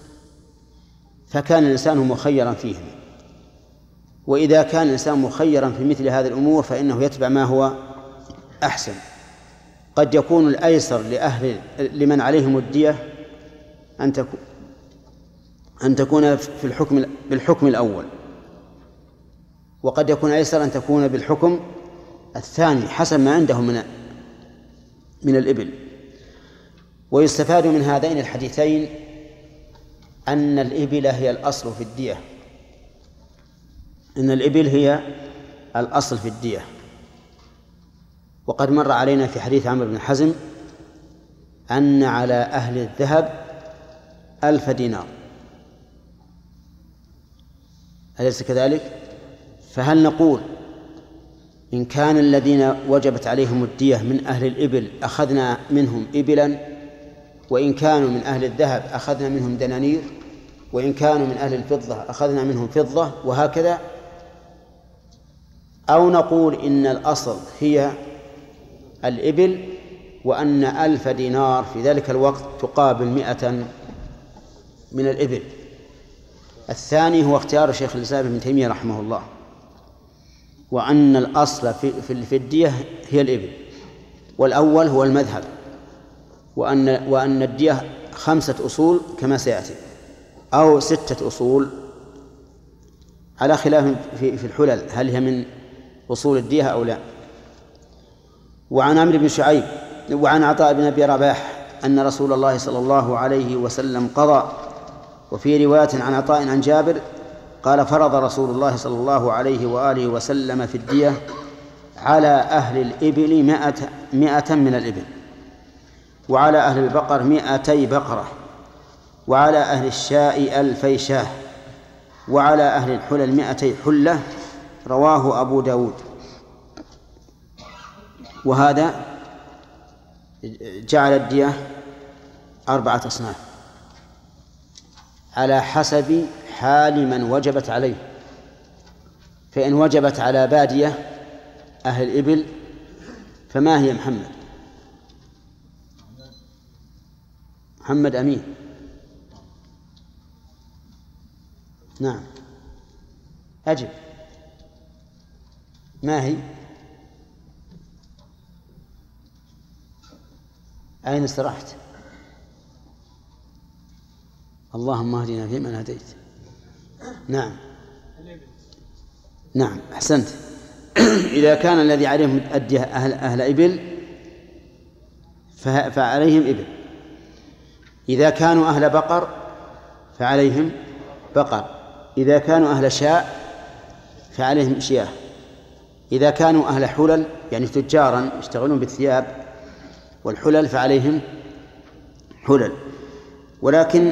فكان الإنسان مخيرا فيهم. وإذا كان الإنسان مخيرا في مثل هذه الأمور فإنه يتبع ما هو أحسن. قد يكون الأيسر لأهل لمن عليهم الدية أن تكون أن تكون في الحكم بالحكم الأول، وقد يكون أيسر أن تكون بالحكم الثاني حسب ما عندهم من من الإبل. ويستفاد من هذين الحديثين أن الإبل هي الأصل في الدية، أن الإبل هي الأصل في الدية. وقد مر علينا في حديث عمرو بن حزم أن على أهل الذهب ألف دينار، أليس كذلك؟ فهل نقول إن كان الذين وجبت عليهم الدية من أهل الإبل أخذنا منهم إبلا، وإن كانوا من أهل الذهب أخذنا منهم دنانير، وإن كانوا من أهل الفضة أخذنا منهم فضة، وهكذا؟ أو نقول إن الأصل هي الإبل، وأن ألف دينار في ذلك الوقت تقابل مئة من الإبل؟ الثاني هو اختيار شيخ الإسلام ابن تيمية رحمه الله، وأن الأصل في في الدية هي الإبل، والأول هو المذهب، وأن وأن الدية خمسة أصول كما سيأتي، أو ستة أصول على خلاف في في الحلل هل هي من أصول الدية أو لا. وعن عمرو بن شعيب وعن عطاء بن أبي رباح أن رسول الله صلى الله عليه وسلم قضى. وفي رواية عن عطاء عن جابر قال: فرض رسول الله صلى الله عليه وآله وسلم في الدية على أهل الإبل مئة, مئة من الإبل، وعلى أهل البقر مئتي بقرة، وعلى أهل الشاء ألفي شاه، وعلى أهل الحلل مئتي حلة. رواه أبو داود. وهذا جعل الدية أربعة أصناف على حسب حال من وجبت عليه. فإن وجبت على بادية أهل الإبل فما هي محمد؟ محمد أمين. نعم أجب. ما هي؟ أين استرحت؟ اللهم اهدنا فيمن هديت. نعم نعم أحسنت. إذا كان الذي عليهم الدية أهل, أهل إبل فعليهم إبل، إذا كانوا أهل بقر فعليهم بقر، إذا كانوا أهل شاء فعليهم شياه، إذا كانوا أهل حلل يعني تجارا يشتغلون بالثياب والحلل فعليهم حلل. ولكن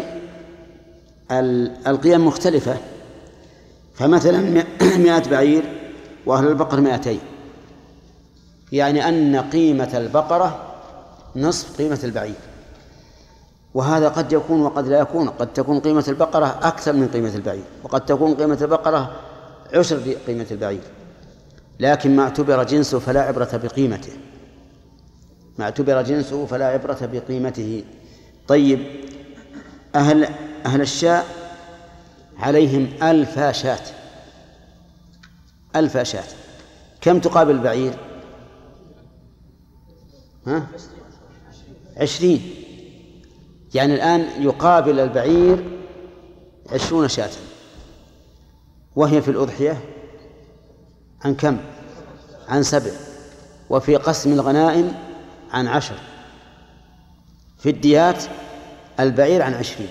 القيم مختلفة، فمثلا مئة بعير وأهل البقر مئتين، يعني أن قيمة البقرة نصف قيمة البعير، وهذا قد يكون وقد لا يكون. قد تكون قيمة البقرة أكثر من قيمة البعير، وقد تكون قيمة البقرة عشر قيمة البعير، لكن ما اعتبر جنسه فلا عبرة بقيمته، ما اعتبر جنسه فلا عبرة بقيمته. طيب أهل أهل الشاء عليهم ألف شاة، ألف شاة. كم تقابل البعير؟ ها؟ عشرين. يعني الآن يقابل البعير عشرون شاة، وهي في الأضحية عن كم؟ عن سبع، وفي قسم الغنائم عن عشر، في الديات البعير عن عشرين.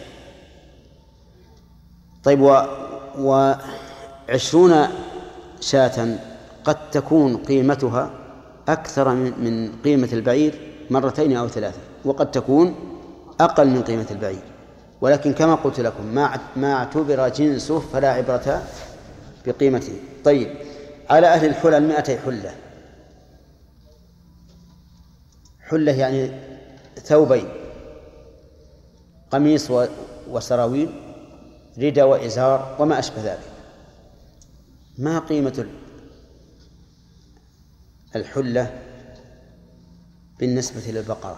طيب و... وعشرون شاة قد تكون قيمتها أكثر من... من قيمة البعير مرتين أو ثلاثة، وقد تكون أقل من قيمة البعير، ولكن كما قلت لكم ما ما اعتبر جنسه فلا عبرة بقيمته. طيب على أهل الحلل مئتي حلة. حلة يعني ثوبين، قميص وسراويل، رداء وإزار وما أشبه ذلك. ما قيمة الحلة بالنسبة للبقرة؟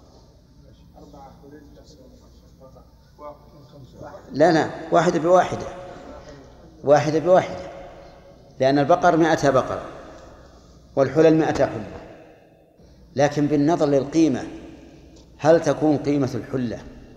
لا لا واحدة بواحدة، واحدة بواحدة، لأن البقر مئة بقرة والحلل مئة حلة. لكن بالنظر للقيمة هل تكون قيمة الحلة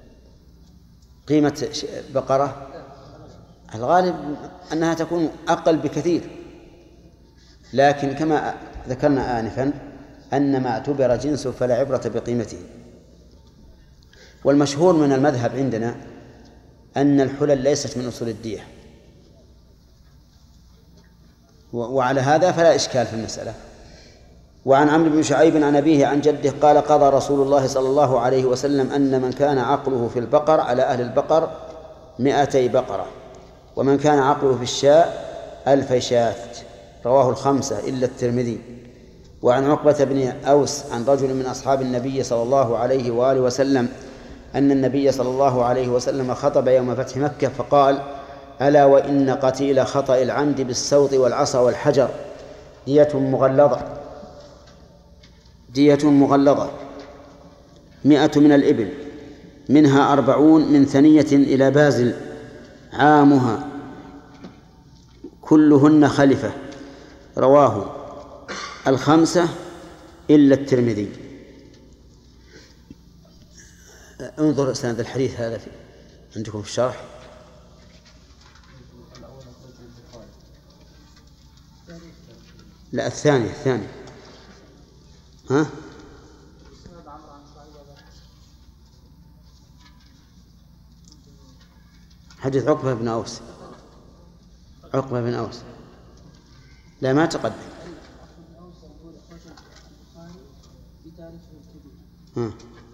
قيمة بقرة؟ الغالب أنها تكون أقل بكثير، لكن كما ذكرنا آنفا أن ما اعتبر جنسه فلا عبرة بقيمته. والمشهور من المذهب عندنا أن الحلل ليست من أصول الدية، وعلى هذا فلا إشكال في المسألة. وعن عمرو بن شعيب عن أبيه عن جده قال قضى رسول الله صلى الله عليه وسلم أن من كان عقله في البقر على أهل البقر مئتي بقرة، ومن كان عقله في الشاء ألف شاة. رواه الخمسة إلا الترمذي. وعن عقبة بن أوس عن رجل من أصحاب النبي صلى الله عليه وآله وسلم أن النبي صلى الله عليه وسلم خطب يوم فتح مكة فقال: ألا وإن قتيل خطأ العمد بالسوط والعصا والحجر دية مغلظة دية مغلظة مئة من الإبل، منها أربعون من ثنية إلى بازل عامها كلهن خلفة. رواه الخمسة إلا الترمذي. انظر سند الحديث هذا في عندكم في الشرح. لا الثاني الثاني ها حديث عقبة بن أوس. عقبة بن أوس لا ما تقدم. ها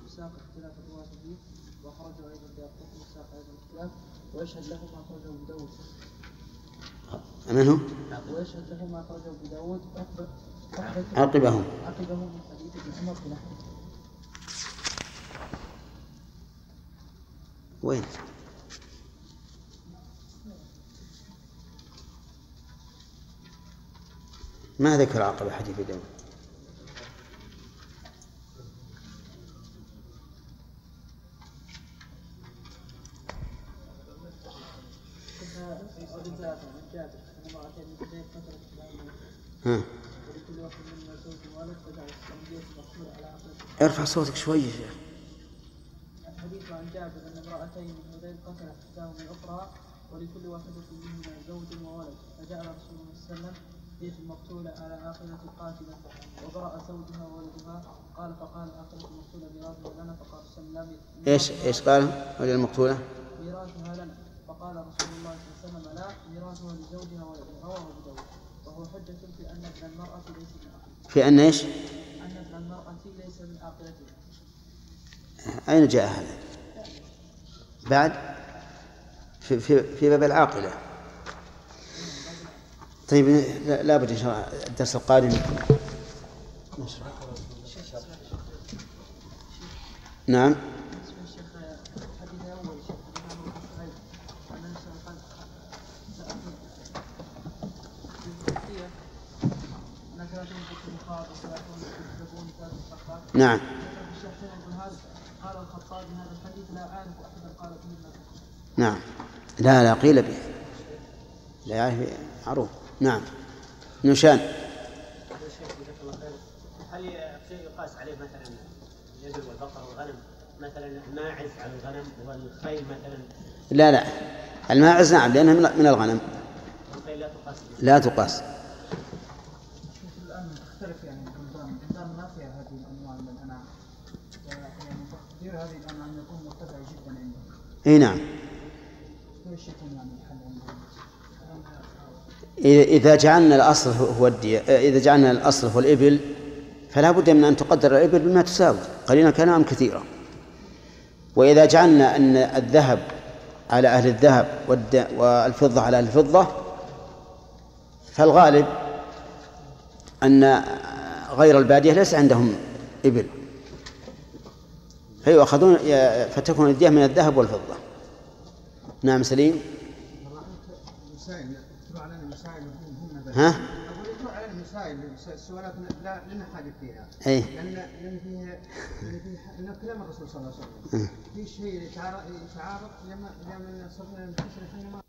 ويشهد له ما أخرجه أبو داود. من هو؟ ويشهد له ما أخرجه أبو داود عقبهم عقبهم من حديث ابن عمر بن أحمد. وين؟ ما ذكر عقبة حديث داود. ها. ارفع صوتك شوي يا شيخ. الحديث عن جابر أن امرأتين من هذين قتلت إحداهما الأخرى ولكل واحدة منهما زوج وولد، فجعل رسول الله صلى الله عليه وسلم دية المقتولة على آخرة القاتلة وبرأ زوجها وولدها. قال فقال آخرة المقتولة ميراثها لنا، فقال صلى الله عليه وسلم ايش ايش قال ولي المقتولة؟ ميراثها لنا، فقال رسول الله صلى الله عليه وسلم لا، ميراثها لزوجها وولدها. رواه أبو داود. وهو حجة في أن ابن المرأة ليس من عقلته. في أن ايش؟ أن ابن المرأة ليس من عقلته. أين جاء هذا؟ بعد في في في باب العاقلة. طيب لا, لا بد إن شاء الله الدرس القادم نشرح. نعم. نعم. قال الخطابي هذا الحديث لا أعرف أحدا قال به. نعم. لا لا قيل به لا يعرف معروف. نعم. نشان. هل يقاس عليه مثلا الإبل والبقر والغنم مثلا الماعز على الغنم والخيل مثلا؟ لا لا الماعز نعم لأنها من الغنم. والخيل لا تقاس. لا تقاس. الآن تختلف يعني النظام النظام ما فيها هذه الأنواع من الأنعام، يعني تقدير هذه الأنعام يكون مرتفع جدا عندهم. إيه نعم. ايش يكون يعني الحل عندهم؟ إذا جعلنا الأصل هو الدية، إذا جعلنا الأصل هو الإبل فلا بد من أن تقدر الإبل بما تساوي قليلا كان أم كثيرا. وإذا جعلنا أن الذهب على أهل الذهب والفضة على أهل الفضة فالغالب أن غير البادية ليس عندهم إبل فيؤخذون فتكون الدية من الذهب والفضة. نعم سليم. ها؟ أقول يطلع على المسائل السؤالات لا لنا حاجة فيها. أي. لأن لأن فيها لأن فيها إن كلام الرسول صلى الله عليه وسلم في شيء يتعارض يتعارض لما لما صرنا نحس إن إحنا ما